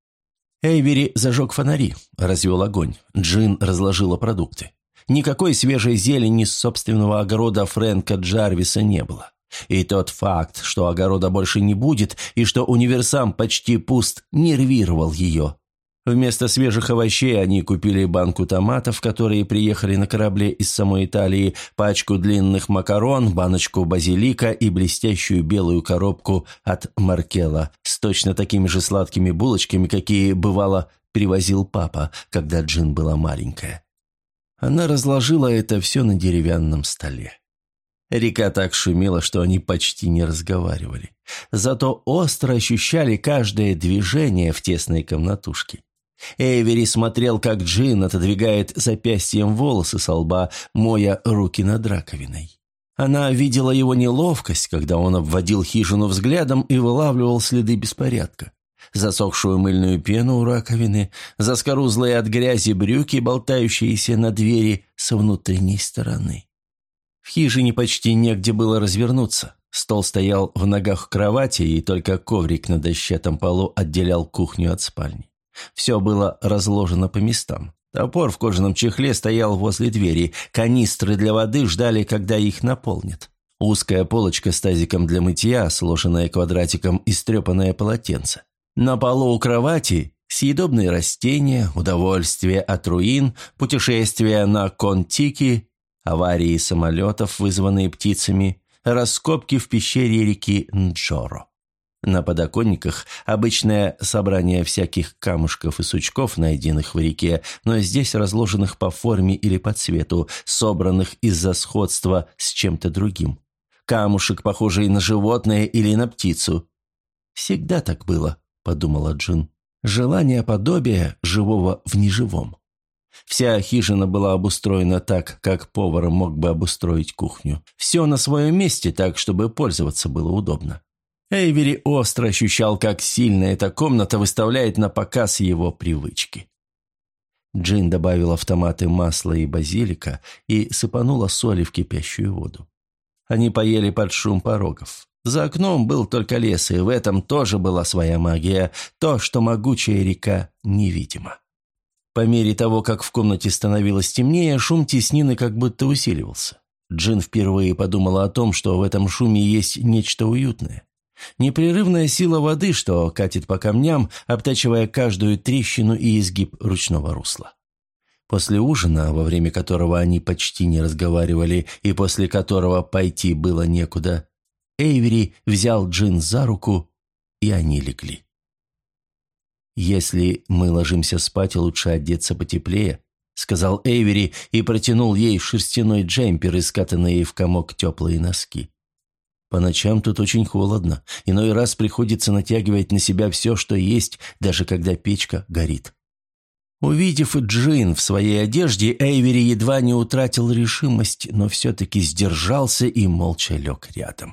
Эйвери зажег фонари, развел огонь. Джин разложила продукты. Никакой свежей зелени с собственного огорода Фрэнка Джарвиса не было. И тот факт, что огорода больше не будет, и что универсам почти пуст, нервировал ее. Вместо свежих овощей они купили банку томатов, которые приехали на корабле из самой Италии, пачку длинных макарон, баночку базилика и блестящую белую коробку от Маркелла с точно такими же сладкими булочками, какие, бывало, привозил папа, когда Джин была маленькая. Она разложила это все на деревянном столе. Река так шумела, что они почти не разговаривали. Зато остро ощущали каждое движение в тесной комнатушке. Эйвери смотрел, как Джин отодвигает запястьем волосы со лба, моя руки над раковиной. Она видела его неловкость, когда он обводил хижину взглядом и вылавливал следы беспорядка. Засохшую мыльную пену у раковины, заскорузлые от грязи брюки, болтающиеся на двери с внутренней стороны. В хижине почти негде было развернуться. Стол стоял в ногах кровати, и только коврик на дощатом полу отделял кухню от спальни. Все было разложено по местам. Топор в кожаном чехле стоял возле двери, канистры для воды ждали, когда их наполнят. Узкая полочка с тазиком для мытья, сложенная квадратиком истрепанное полотенце. На полу у кровати съедобные растения, удовольствие от руин, путешествия на Кон-Тики, аварии самолетов, вызванные птицами, раскопки в пещере реки Нджоро. На подоконниках обычное собрание всяких камушков и сучков, найденных в реке, но здесь разложенных по форме или по цвету, собранных из-за сходства с чем-то другим. Камушек, похожий на животное или на птицу. «Всегда так было», — подумала Джин. «Желание подобия живого в неживом». Вся хижина была обустроена так, как повар мог бы обустроить кухню. Все на своем месте так, чтобы пользоваться было удобно. Эйвери остро ощущал, как сильно эта комната выставляет на показ его привычки. Джин добавила в томаты масла и базилика и сыпанула соли в кипящую воду. Они поели под шум порогов. За окном был только лес, и в этом тоже была своя магия, то, что могучая река невидима. По мере того, как в комнате становилось темнее, шум теснины как будто усиливался. Джин впервые подумала о том, что в этом шуме есть нечто уютное. Непрерывная сила воды, что катит по камням, обтачивая каждую трещину и изгиб ручного русла. После ужина, во время которого они почти не разговаривали и после которого пойти было некуда, Эйвери взял Джин за руку, и они легли. «Если мы ложимся спать, лучше одеться потеплее», — сказал Эйвери и протянул ей шерстяной джемпер и скатанные в комок теплые носки. «По ночам тут очень холодно, иной раз приходится натягивать на себя все, что есть, даже когда печка горит». Увидев Джин в своей одежде, Эйвери едва не утратил решимость, но все-таки сдержался и молча лег рядом.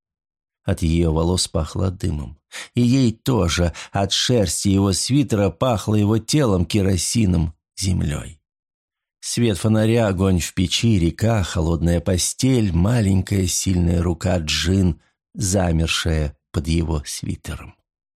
От ее волос пахло дымом. И ей тоже от шерсти его свитера пахло его телом, керосином, землей. Свет фонаря, огонь в печи, река, холодная постель, маленькая сильная рука Джин, замершая под его свитером.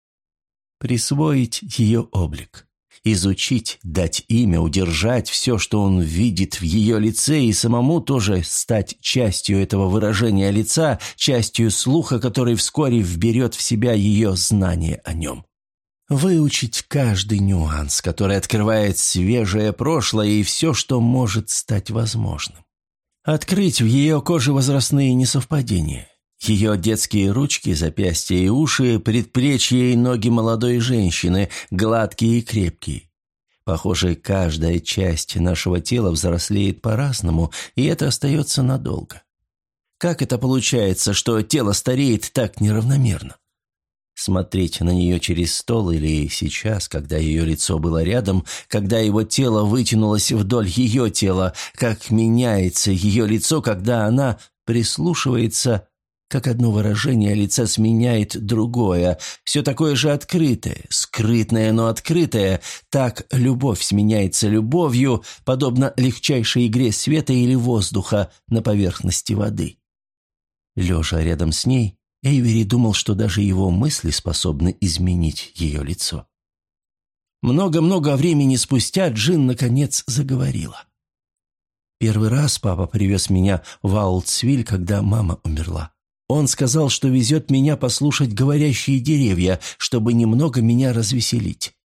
Присвоить ее облик. Изучить, дать имя, удержать все, что он видит в ее лице, и самому тоже стать частью этого выражения лица, частью слуха, который вскоре вберет в себя ее знание о нем. Выучить каждый нюанс, который открывает свежее прошлое и все, что может стать возможным. Открыть в ее коже возрастные несовпадения. Ее детские ручки, запястья и уши, предплечья и ноги молодой женщины, гладкие и крепкие. Похоже, каждая часть нашего тела взрослеет по-разному, и это остается надолго. Как это получается, что тело стареет так неравномерно? Смотреть на нее через стол или сейчас, когда ее лицо было рядом, когда его тело вытянулось вдоль ее тела, как меняется ее лицо, когда она прислушивается, как одно выражение лица сменяет другое, все такое же открытое, скрытное, но открытое, так любовь сменяется любовью, подобно легчайшей игре света или воздуха на поверхности воды. Лежа рядом с ней, Эйвери думал, что даже его мысли способны изменить ее лицо. Много-много времени спустя Джин наконец заговорила. «Первый раз папа привез меня в Аултсвиль, когда мама умерла. Он сказал, что везет меня послушать говорящие деревья, чтобы немного меня развеселить.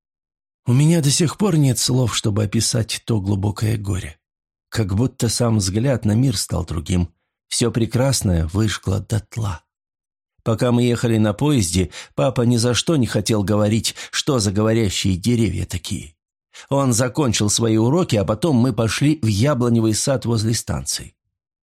У меня до сих пор нет слов, чтобы описать то глубокое горе. Как будто сам взгляд на мир стал другим. Все прекрасное выжгло дотла. Пока мы ехали на поезде, папа ни за что не хотел говорить, что за говорящие деревья такие. Он закончил свои уроки, а потом мы пошли в яблоневый сад возле станции.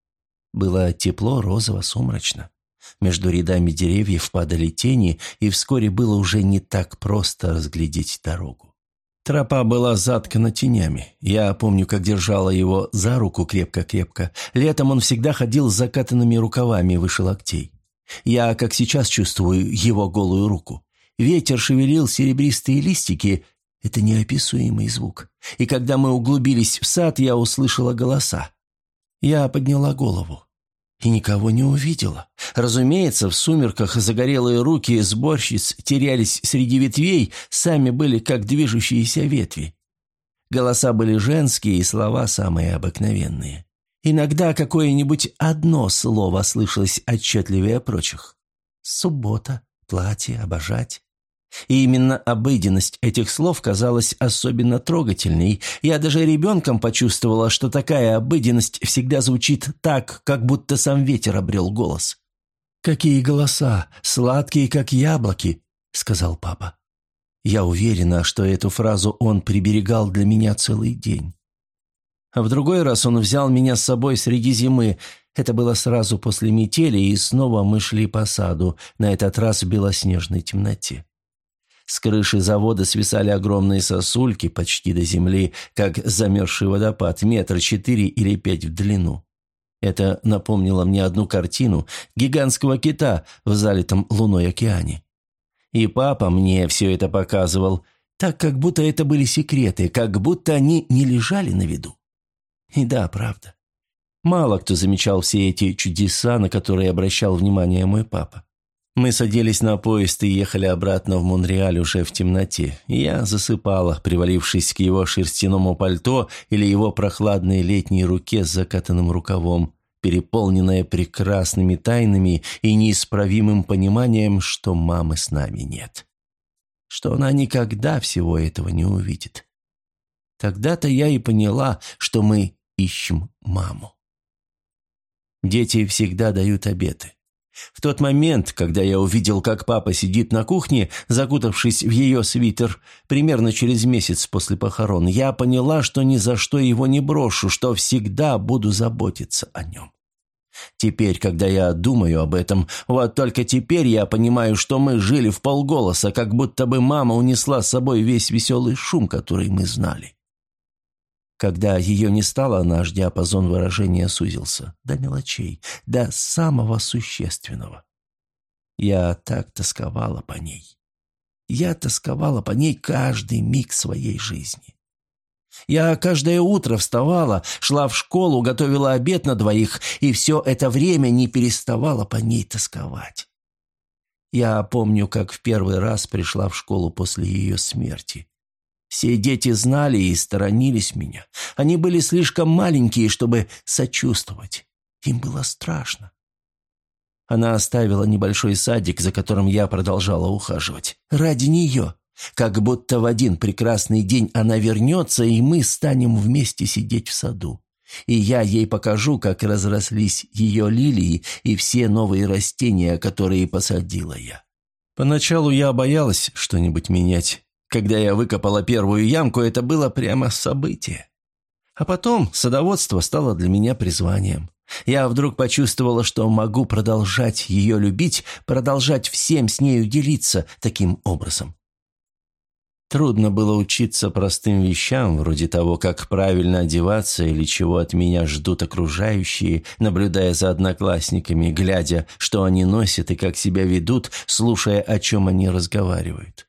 Было тепло, розово, сумрачно. Между рядами деревьев падали тени, и вскоре было уже не так просто разглядеть дорогу. Тропа была заткана тенями. Я помню, как держала его за руку крепко-крепко. Летом он всегда ходил с закатанными рукавами выше локтей. Я, как сейчас, чувствую его голую руку. Ветер шевелил серебристые листики. Это неописуемый звук. И когда мы углубились в сад, я услышала голоса. Я подняла голову и никого не увидела. Разумеется, в сумерках загорелые руки сборщиц терялись среди ветвей, сами были как движущиеся ветви. Голоса были женские и слова самые обыкновенные. Иногда какое-нибудь одно слово слышалось отчетливее прочих. Суббота, платье, обожать. И именно обыденность этих слов казалась особенно трогательной. Я даже ребенком почувствовала, что такая обыденность всегда звучит так, как будто сам ветер обрел голос. «Какие голоса! Сладкие, как яблоки!» — сказал папа. Я уверена, что эту фразу он приберегал для меня целый день. А в другой раз он взял меня с собой среди зимы. Это было сразу после метели, и снова мы шли по саду, на этот раз в белоснежной темноте. С крыши завода свисали огромные сосульки почти до земли, как замерзший водопад, 4 метра или 5 в длину. Это напомнило мне одну картину гигантского кита в залитом луной океане. И папа мне все это показывал, так как будто это были секреты, как будто они не лежали на виду. И да, правда. Мало кто замечал все эти чудеса, на которые обращал внимание мой папа. Мы садились на поезд и ехали обратно в Монреаль уже в темноте. Я засыпала, привалившись к его шерстяному пальто или его прохладной летней руке с закатанным рукавом, переполненное прекрасными тайнами и неисправимым пониманием, что мамы с нами нет. Что она никогда всего этого не увидит. Тогда-то я и поняла, что мы ищем маму. Дети всегда дают обеты. В тот момент, когда я увидел, как папа сидит на кухне, закутавшись в ее свитер, примерно через месяц после похорон, я поняла, что ни за что его не брошу, что всегда буду заботиться о нем. Теперь, когда я думаю об этом, вот только теперь я понимаю, что мы жили вполголоса, как будто бы мама унесла с собой весь веселый шум, который мы знали. Когда ее не стало, наш диапазон выражения сузился до мелочей, до самого существенного. Я так тосковала по ней. Я тосковала по ней каждый миг своей жизни. Я каждое утро вставала, шла в школу, готовила обед на двоих, и все это время не переставала по ней тосковать. Я помню, как в первый раз пришла в школу после ее смерти. Все дети знали и сторонились меня. Они были слишком маленькие, чтобы сочувствовать. Им было страшно. Она оставила небольшой садик, за которым я продолжала ухаживать. Ради нее. Как будто в один прекрасный день она вернется, и мы станем вместе сидеть в саду. И я ей покажу, как разрослись ее лилии и все новые растения, которые посадила я. Поначалу я боялась что-нибудь менять. Когда я выкопала первую ямку, это было прямо событие. А потом садоводство стало для меня призванием. Я вдруг почувствовала, что могу продолжать ее любить, продолжать всем с нею делиться таким образом. Трудно было учиться простым вещам, вроде того, как правильно одеваться или чего от меня ждут окружающие, наблюдая за одноклассниками, глядя, что они носят и как себя ведут, слушая, о чем они разговаривают.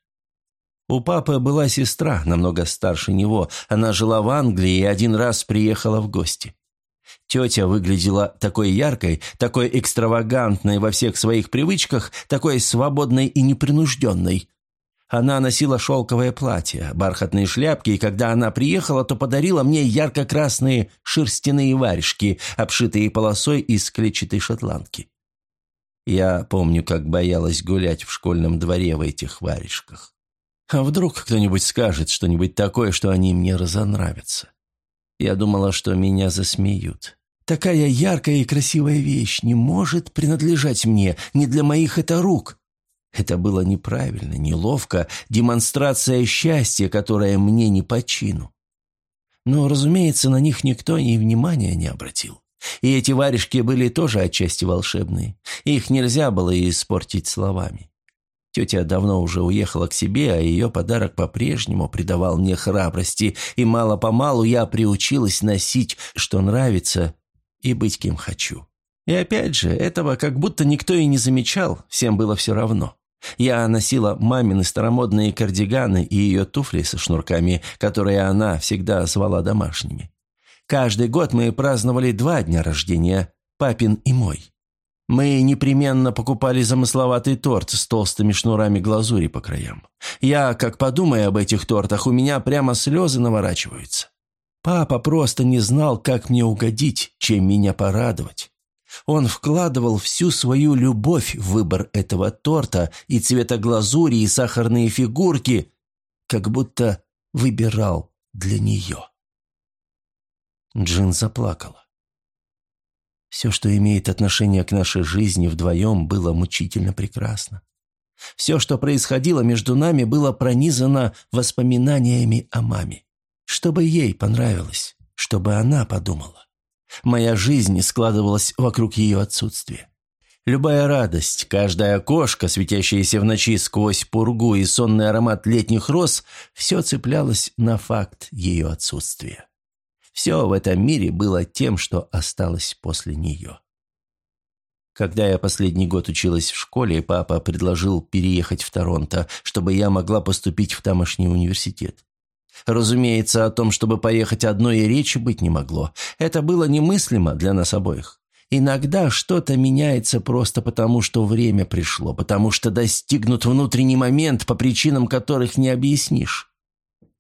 У папы была сестра, намного старше него. Она жила в Англии и один раз приехала в гости. Тетя выглядела такой яркой, такой экстравагантной во всех своих привычках, такой свободной и непринужденной. Она носила шелковое платье, бархатные шляпки, и когда она приехала, то подарила мне ярко-красные шерстяные варежки, обшитые полосой из клетчатой шотландки. Я помню, как боялась гулять в школьном дворе в этих варежках. А вдруг кто-нибудь скажет что-нибудь такое, что они мне разонравятся? Я думала, что меня засмеют. Такая яркая и красивая вещь не может принадлежать мне, не для моих это рук. Это было неправильно, неловко, демонстрация счастья, которая мне не по чину. Но, разумеется, на них никто и внимания не обратил. И эти варежки были тоже отчасти волшебные. Их нельзя было испортить словами. Тетя давно уже уехала к себе, а ее подарок по-прежнему придавал мне храбрости, и мало-помалу я приучилась носить, что нравится, и быть кем хочу. И опять же, этого как будто никто и не замечал, всем было все равно. Я носила мамины старомодные кардиганы и ее туфли со шнурками, которые она всегда звала домашними. Каждый год мы праздновали 2 дня рождения, папин и мой. Мы непременно покупали замысловатый торт с толстыми шнурами глазури по краям. Я, как подумаю об этих тортах, у меня прямо слезы наворачиваются. Папа просто не знал, как мне угодить, чем меня порадовать. Он вкладывал всю свою любовь в выбор этого торта и цвета глазури, и сахарные фигурки, как будто выбирал для нее. Джин заплакала. Все, что имеет отношение к нашей жизни вдвоем, было мучительно прекрасно. Все, что происходило между нами, было пронизано воспоминаниями о маме. Чтобы ей понравилось, чтобы она подумала. Моя жизнь складывалась вокруг ее отсутствия. Любая радость, каждое окошко, светящееся в ночи сквозь пургу и сонный аромат летних роз, все цеплялось на факт ее отсутствия. Все в этом мире было тем, что осталось после нее. Когда я последний год училась в школе, папа предложил переехать в Торонто, чтобы я могла поступить в тамошний университет. Разумеется, о том, чтобы поехать одной, и речи быть не могло. Это было немыслимо для нас обоих. Иногда что-то меняется просто потому, что время пришло, потому что достигнут внутренний момент, по причинам которых не объяснишь.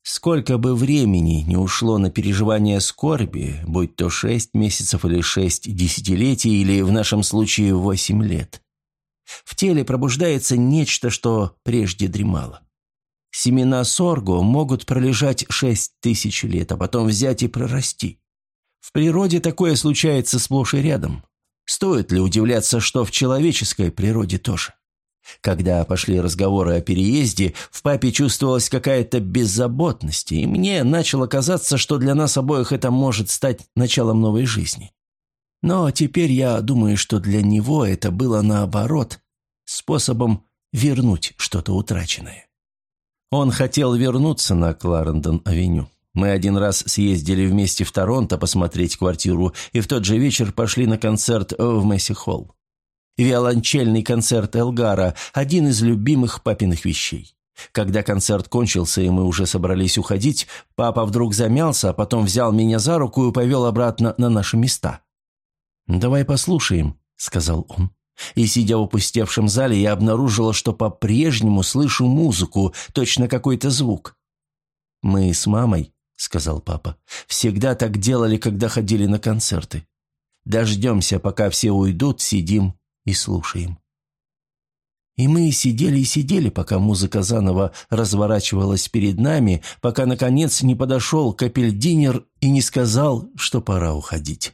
Сколько бы времени не ушло на переживание скорби, будь то 6 месяцев или 6 десятилетий, или в нашем случае 8 лет, в теле пробуждается нечто, что прежде дремало. Семена сорго могут пролежать 6000 лет, а потом взять и прорасти. В природе такое случается сплошь и рядом. Стоит ли удивляться, что в человеческой природе тоже? Когда пошли разговоры о переезде, в папе чувствовалась какая-то беззаботность, и мне начало казаться, что для нас обоих это может стать началом новой жизни. Но теперь я думаю, что для него это было наоборот, способом вернуть что-то утраченное. Он хотел вернуться на Кларендон-авеню. Мы один раз съездили вместе в Торонто посмотреть квартиру, и в тот же вечер пошли на концерт в Месси-холл. Виолончельный концерт Элгара – один из любимых папиных вещей. Когда концерт кончился, и мы уже собрались уходить, папа вдруг замялся, а потом взял меня за руку и повел обратно на наши места. «Давай послушаем», – сказал он. И, сидя в опустевшем зале, я обнаружила, что по-прежнему слышу музыку, точно какой-то звук. «Мы с мамой», – сказал папа, – «всегда так делали, когда ходили на концерты. Дождемся, пока все уйдут, сидим и слушаем». И мы сидели и сидели, пока музыка заново разворачивалась перед нами, пока, наконец, не подошел капельдинер и не сказал, что пора уходить.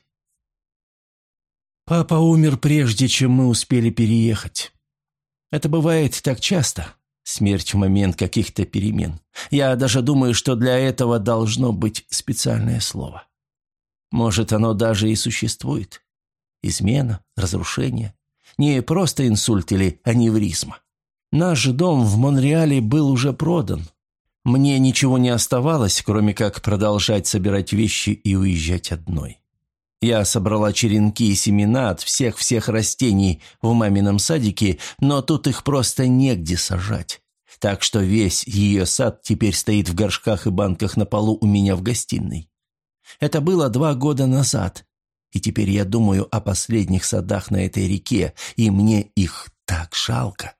Папа умер прежде, чем мы успели переехать. Это бывает так часто, смерть в момент каких-то перемен. Я даже думаю, что для этого должно быть специальное слово. Может, оно даже и существует. Измена, разрушение. Не просто инсульт или аневризма. Наш дом в Монреале был уже продан. Мне ничего не оставалось, кроме как продолжать собирать вещи и уезжать одной. Я собрала черенки и семена от всех растений в мамином садике, но тут их просто негде сажать. Так что весь ее сад теперь стоит в горшках и банках на полу у меня в гостиной. Это было 2 года назад, и теперь я думаю о последних садах на этой реке, и мне их так жалко.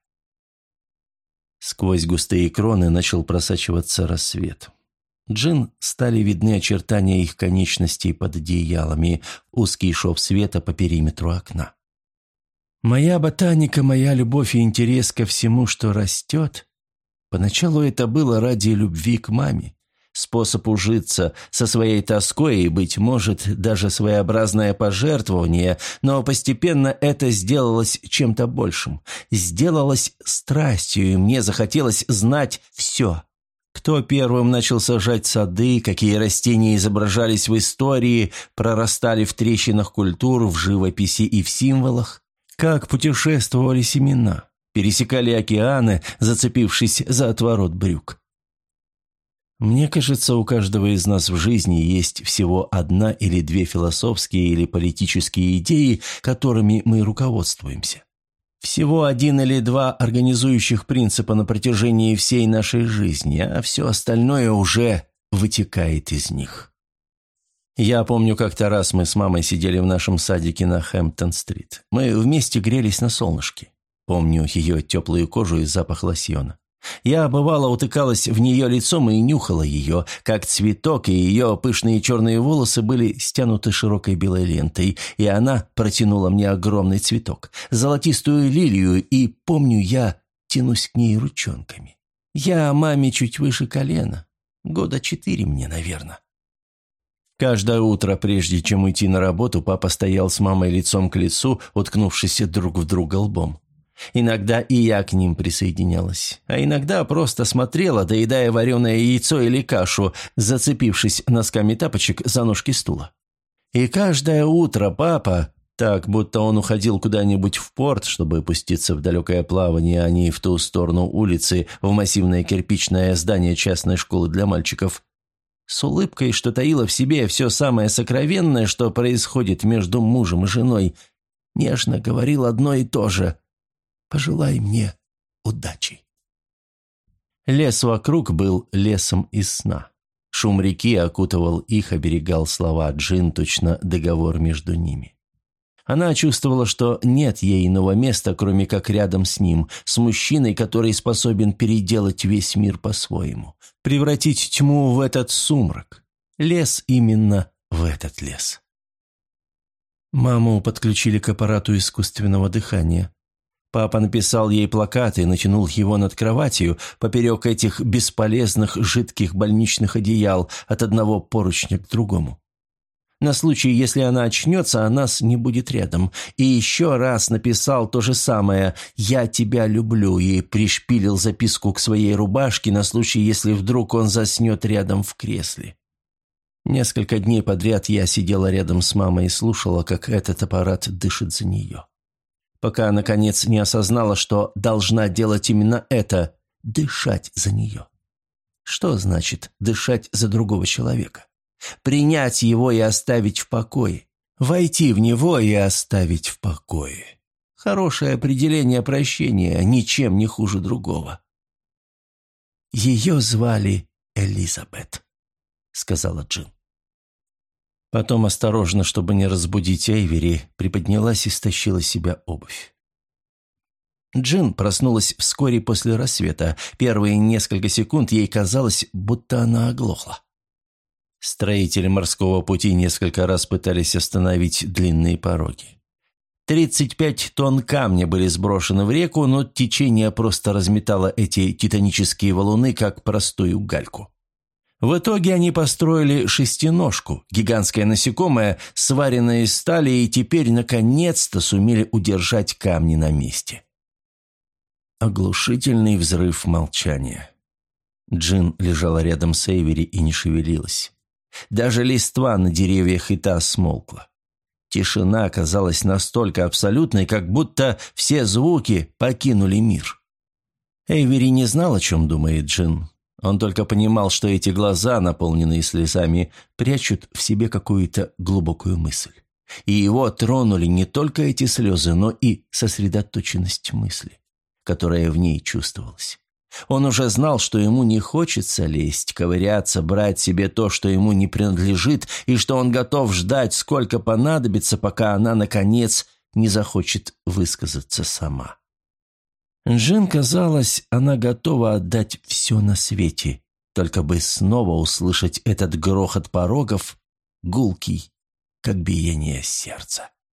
Сквозь густые кроны начал просачиваться рассвет. Джин стали видны очертания их конечностей под одеялами, узкий шов света по периметру окна. Моя ботаника, моя любовь и интерес ко всему, что растет. Поначалу это было ради любви к маме, способ ужиться со своей тоской и, быть может, даже своеобразное пожертвование, но постепенно это сделалось чем-то большим, сделалось страстью, и мне захотелось знать все. Кто первым начал сажать сады, какие растения изображались в истории, прорастали в трещинах культур, в живописи и в символах, как путешествовали семена, пересекали океаны, зацепившись за отворот брюк. Мне кажется, у каждого из нас в жизни есть всего 1 или 2 философские или политические идеи, которыми мы руководствуемся. Всего 1 или 2 организующих принципа на протяжении всей нашей жизни, а все остальное уже вытекает из них. Я помню, как-то раз мы с мамой сидели в нашем садике на Хэмптон-стрит. Мы вместе грелись на солнышке. Помню ее теплую кожу и запах лосьона. Я, бывало, утыкалась в нее лицом и нюхала ее, как цветок, и ее пышные черные волосы были стянуты широкой белой лентой, и она протянула мне огромный цветок, золотистую лилию, и, помню, я тянусь к ней ручонками. Я маме чуть выше колена, 4 года мне, наверное. Каждое утро, прежде чем уйти на работу, папа стоял с мамой лицом к лицу, уткнувшись друг в друга лбом. Иногда и я к ним присоединялась, а иногда просто смотрела, доедая вареное яйцо или кашу, зацепившись носками тапочек за ножки стула. И каждое утро папа, так будто он уходил куда-нибудь в порт, чтобы пуститься в далекое плавание, а не в ту сторону улицы, в массивное кирпичное здание частной школы для мальчиков, с улыбкой, что таило в себе все самое сокровенное, что происходит между мужем и женой, нежно говорил одно и то же: «Пожелай мне удачи». Лес вокруг был лесом из сна. Шум реки окутывал их, оберегал слова Джин, точно договор между ними. Она чувствовала, что нет ей иного места, кроме как рядом с ним, с мужчиной, который способен переделать весь мир по-своему, превратить тьму в этот сумрак, лес именно в этот лес. Маму подключили к аппарату искусственного дыхания. Папа написал ей плакат и натянул его над кроватью поперек этих бесполезных жидких больничных одеял от одного поручня к другому. На случай, если она очнется, а нас не будет рядом. И еще раз написал то же самое «Я тебя люблю» и пришпилил записку к своей рубашке на случай, если вдруг он заснет рядом в кресле. Несколько дней подряд я сидела рядом с мамой и слушала, как этот аппарат дышит за нее. Пока, наконец, не осознала, что должна делать именно это – дышать за нее. Что значит дышать за другого человека? Принять его и оставить в покое. Войти в него и оставить в покое. Хорошее определение прощения, ничем не хуже другого. «Ее звали Элизабет», — сказала Джин. Потом, осторожно, чтобы не разбудить Эйвери, приподнялась и стащила с себя обувь. Джин проснулась вскоре после рассвета. Первые несколько секунд ей казалось, будто она оглохла. Строители морского пути несколько раз пытались остановить длинные пороги. 35 тонн камня были сброшены в реку, но течение просто разметало эти титанические валуны, как простую гальку. В итоге они построили шестиножку, гигантское насекомое, сваренное из стали, и теперь наконец-то сумели удержать камни на месте. Оглушительный взрыв молчания. Джин лежала рядом с Эйвери и не шевелилась. Даже листва на деревьях и та смолкла. Тишина оказалась настолько абсолютной, как будто все звуки покинули мир. Эйвери не знал, о чем думает Джин. Он только понимал, что эти глаза, наполненные слезами, прячут в себе какую-то глубокую мысль. И его тронули не только эти слезы, но и сосредоточенность мысли, которая в ней чувствовалась. Он уже знал, что ему не хочется лезть, ковыряться, брать себе то, что ему не принадлежит, и что он готов ждать, сколько понадобится, пока она, наконец, не захочет высказаться сама. Джин, казалось, она готова отдать все на свете, только бы снова услышать этот грохот порогов, гулкий, как биение сердца.